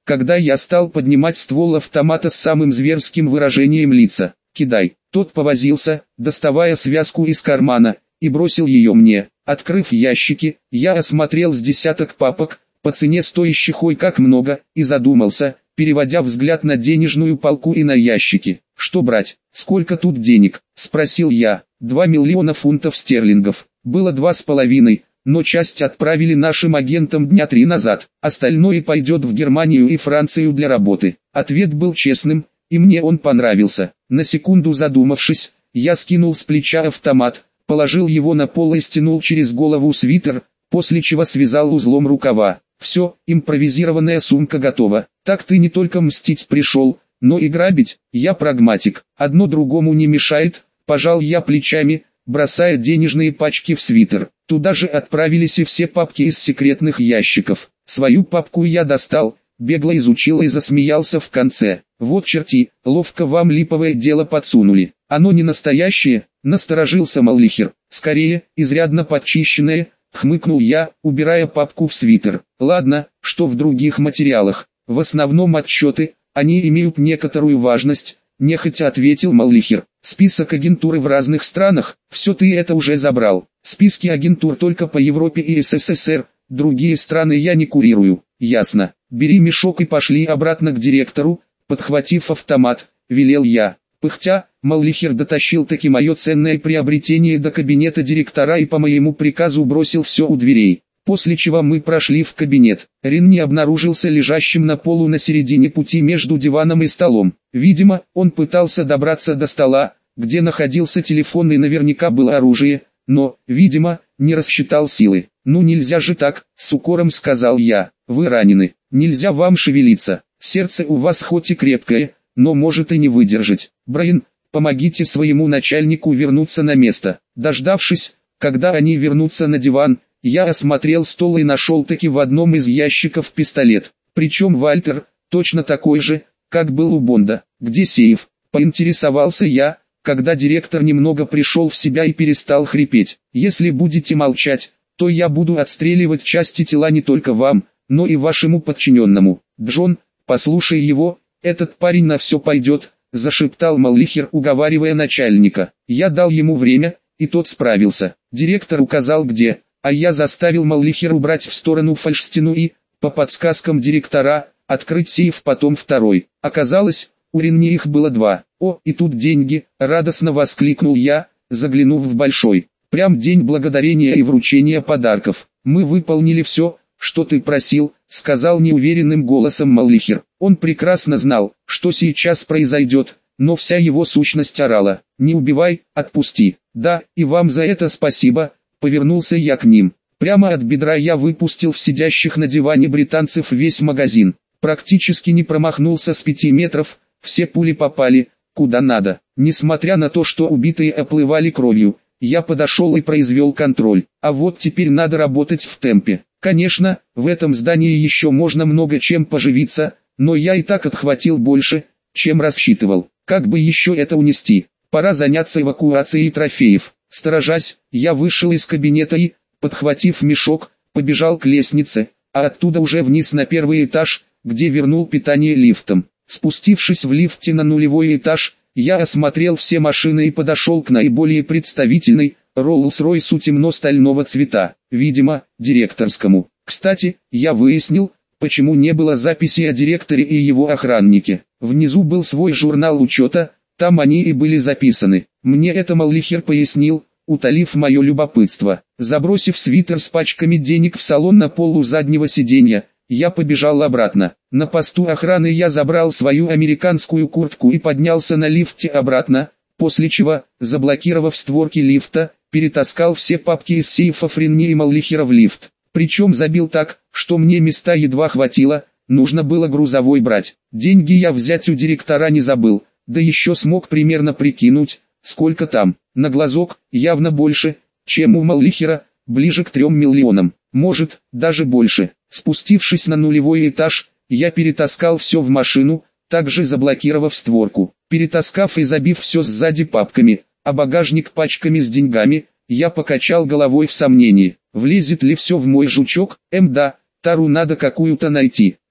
когда я стал поднимать ствол автомата с самым зверским выражением лица. «Кидай». Тот повозился, доставая связку из кармана, и бросил ее мне. Открыв ящики, я осмотрел с десяток папок, по цене стоящих ой как много, и задумался, переводя взгляд на денежную полку и на ящики. «Что брать? Сколько тут денег?» – спросил я. «Два миллиона фунтов стерлингов. Было два с половиной, но часть отправили нашим агентам дня три назад. Остальное пойдет в Германию и Францию для работы». Ответ был честным, и мне он понравился. На секунду задумавшись, я скинул с плеча автомат, положил его на пол и стянул через голову свитер, после чего связал узлом рукава. «Все, импровизированная сумка готова. Так ты не только мстить пришел, но и грабить». Я прагматик, одно другому не мешает, пожал я плечами, бросая денежные пачки в свитер. Туда же отправились и все папки из секретных ящиков. Свою папку я достал, бегло изучил и засмеялся в конце. «Вот черти, ловко вам липовое дело подсунули. Оно не настоящее», — насторожился Маллихер. «Скорее, изрядно подчищенное», — хмыкнул я, убирая папку в свитер. «Ладно, что в других материалах? В основном отчеты, они имеют некоторую важность», — нехотя ответил Маллихер. «Список агентуры в разных странах, все ты это уже забрал. Списки агентур только по Европе и СССР, другие страны я не курирую». «Ясно. Бери мешок и пошли обратно к директору», — подхватив автомат, велел я. Пыхтя, Маллихер дотащил таки мое ценное приобретение до кабинета директора и по моему приказу бросил все у дверей. После чего мы прошли в кабинет. Рин не обнаружился лежащим на полу на середине пути между диваном и столом. Видимо, он пытался добраться до стола, где находился телефон и наверняка было оружие, но, видимо, не рассчитал силы. «Ну нельзя же так», — с укором сказал я. «Вы ранены, нельзя вам шевелиться. Сердце у вас хоть и крепкое, но может и не выдержать. Брайан, помогите своему начальнику вернуться на место». Дождавшись, когда они вернутся на диван, я осмотрел стол и нашел таки в одном из ящиков пистолет. Причем Вальтер, точно такой же, как был у Бонда. «Где сейф?» – поинтересовался я, когда директор немного пришел в себя и перестал хрипеть. «Если будете молчать, то я буду отстреливать части тела не только вам, но и вашему подчиненному». «Джон, послушай его, этот парень на все пойдет», – зашептал Маллихер, уговаривая начальника. Я дал ему время, и тот справился. Директор указал где, а я заставил Маллихера убрать в сторону фальшстену и, по подсказкам директора, открыть сейф, потом второй. Оказалось, у Ринни их было два. «О, и тут деньги!» – радостно воскликнул я, заглянув в большой. «Прям день благодарения и вручения подарков. Мы выполнили все, что ты просил», — сказал неуверенным голосом Маллихер. Он прекрасно знал, что сейчас произойдет, но вся его сущность орала: «Не убивай, отпусти». «Да, и вам за это спасибо», — повернулся я к ним. Прямо от бедра я выпустил в сидящих на диване британцев весь магазин. Практически не промахнулся с пяти метров, все пули попали, куда надо. Несмотря на то, что убитые оплывали кровью, я подошел и произвел контроль. А вот теперь надо работать в темпе. Конечно, в этом здании еще можно много чем поживиться, но я и так отхватил больше, чем рассчитывал. Как бы еще это унести? Пора заняться эвакуацией трофеев. Сторожась, я вышел из кабинета и, подхватив мешок, побежал к лестнице, а оттуда уже вниз на первый этаж, где вернул питание лифтом. Спустившись в лифте на нулевой этаж, я осмотрел все машины и подошел к наиболее представительной, Роллс-Ройсу темно-стального цвета, видимо, директорскому. Кстати, я выяснил, почему не было записи о директоре и его охраннике. Внизу был свой журнал учета, там они и были записаны. Мне это Маллихер пояснил, утолив мое любопытство. Забросив свитер с пачками денег в салон на полу заднего сиденья, я побежал обратно. На посту охраны я забрал свою американскую куртку и поднялся на лифте обратно, после чего, заблокировав створки лифта, перетаскал все папки из сейфов Ринни и Маллихера в лифт. Причем забил так, что мне места едва хватило, нужно было грузовой брать. Деньги я взять у директора не забыл, да еще смог примерно прикинуть, сколько там. На глазок, явно больше, чем у Маллихера, ближе к трем миллионам, может, даже больше. Спустившись на нулевой этаж, я перетаскал все в машину, также заблокировав створку. Перетаскав и забив все сзади папками, а багажник пачками с деньгами, я покачал головой в сомнении. Влезет ли все в мой жучок? Эм да, тару надо какую-то найти.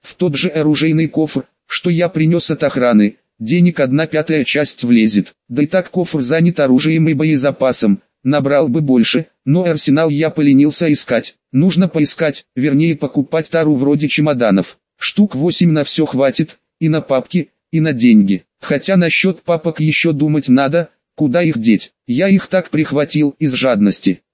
в тот же оружейный кофр, что я принес от охраны. Денег одна пятая часть влезет, да и так кофр занят оружием и боезапасом, набрал бы больше, но арсенал я поленился искать. Нужно поискать, вернее покупать тару вроде чемоданов. Штук восемь на все хватит, и на папки, и на деньги. Хотя насчет папок еще думать надо, куда их деть. Я их так прихватил из жадности.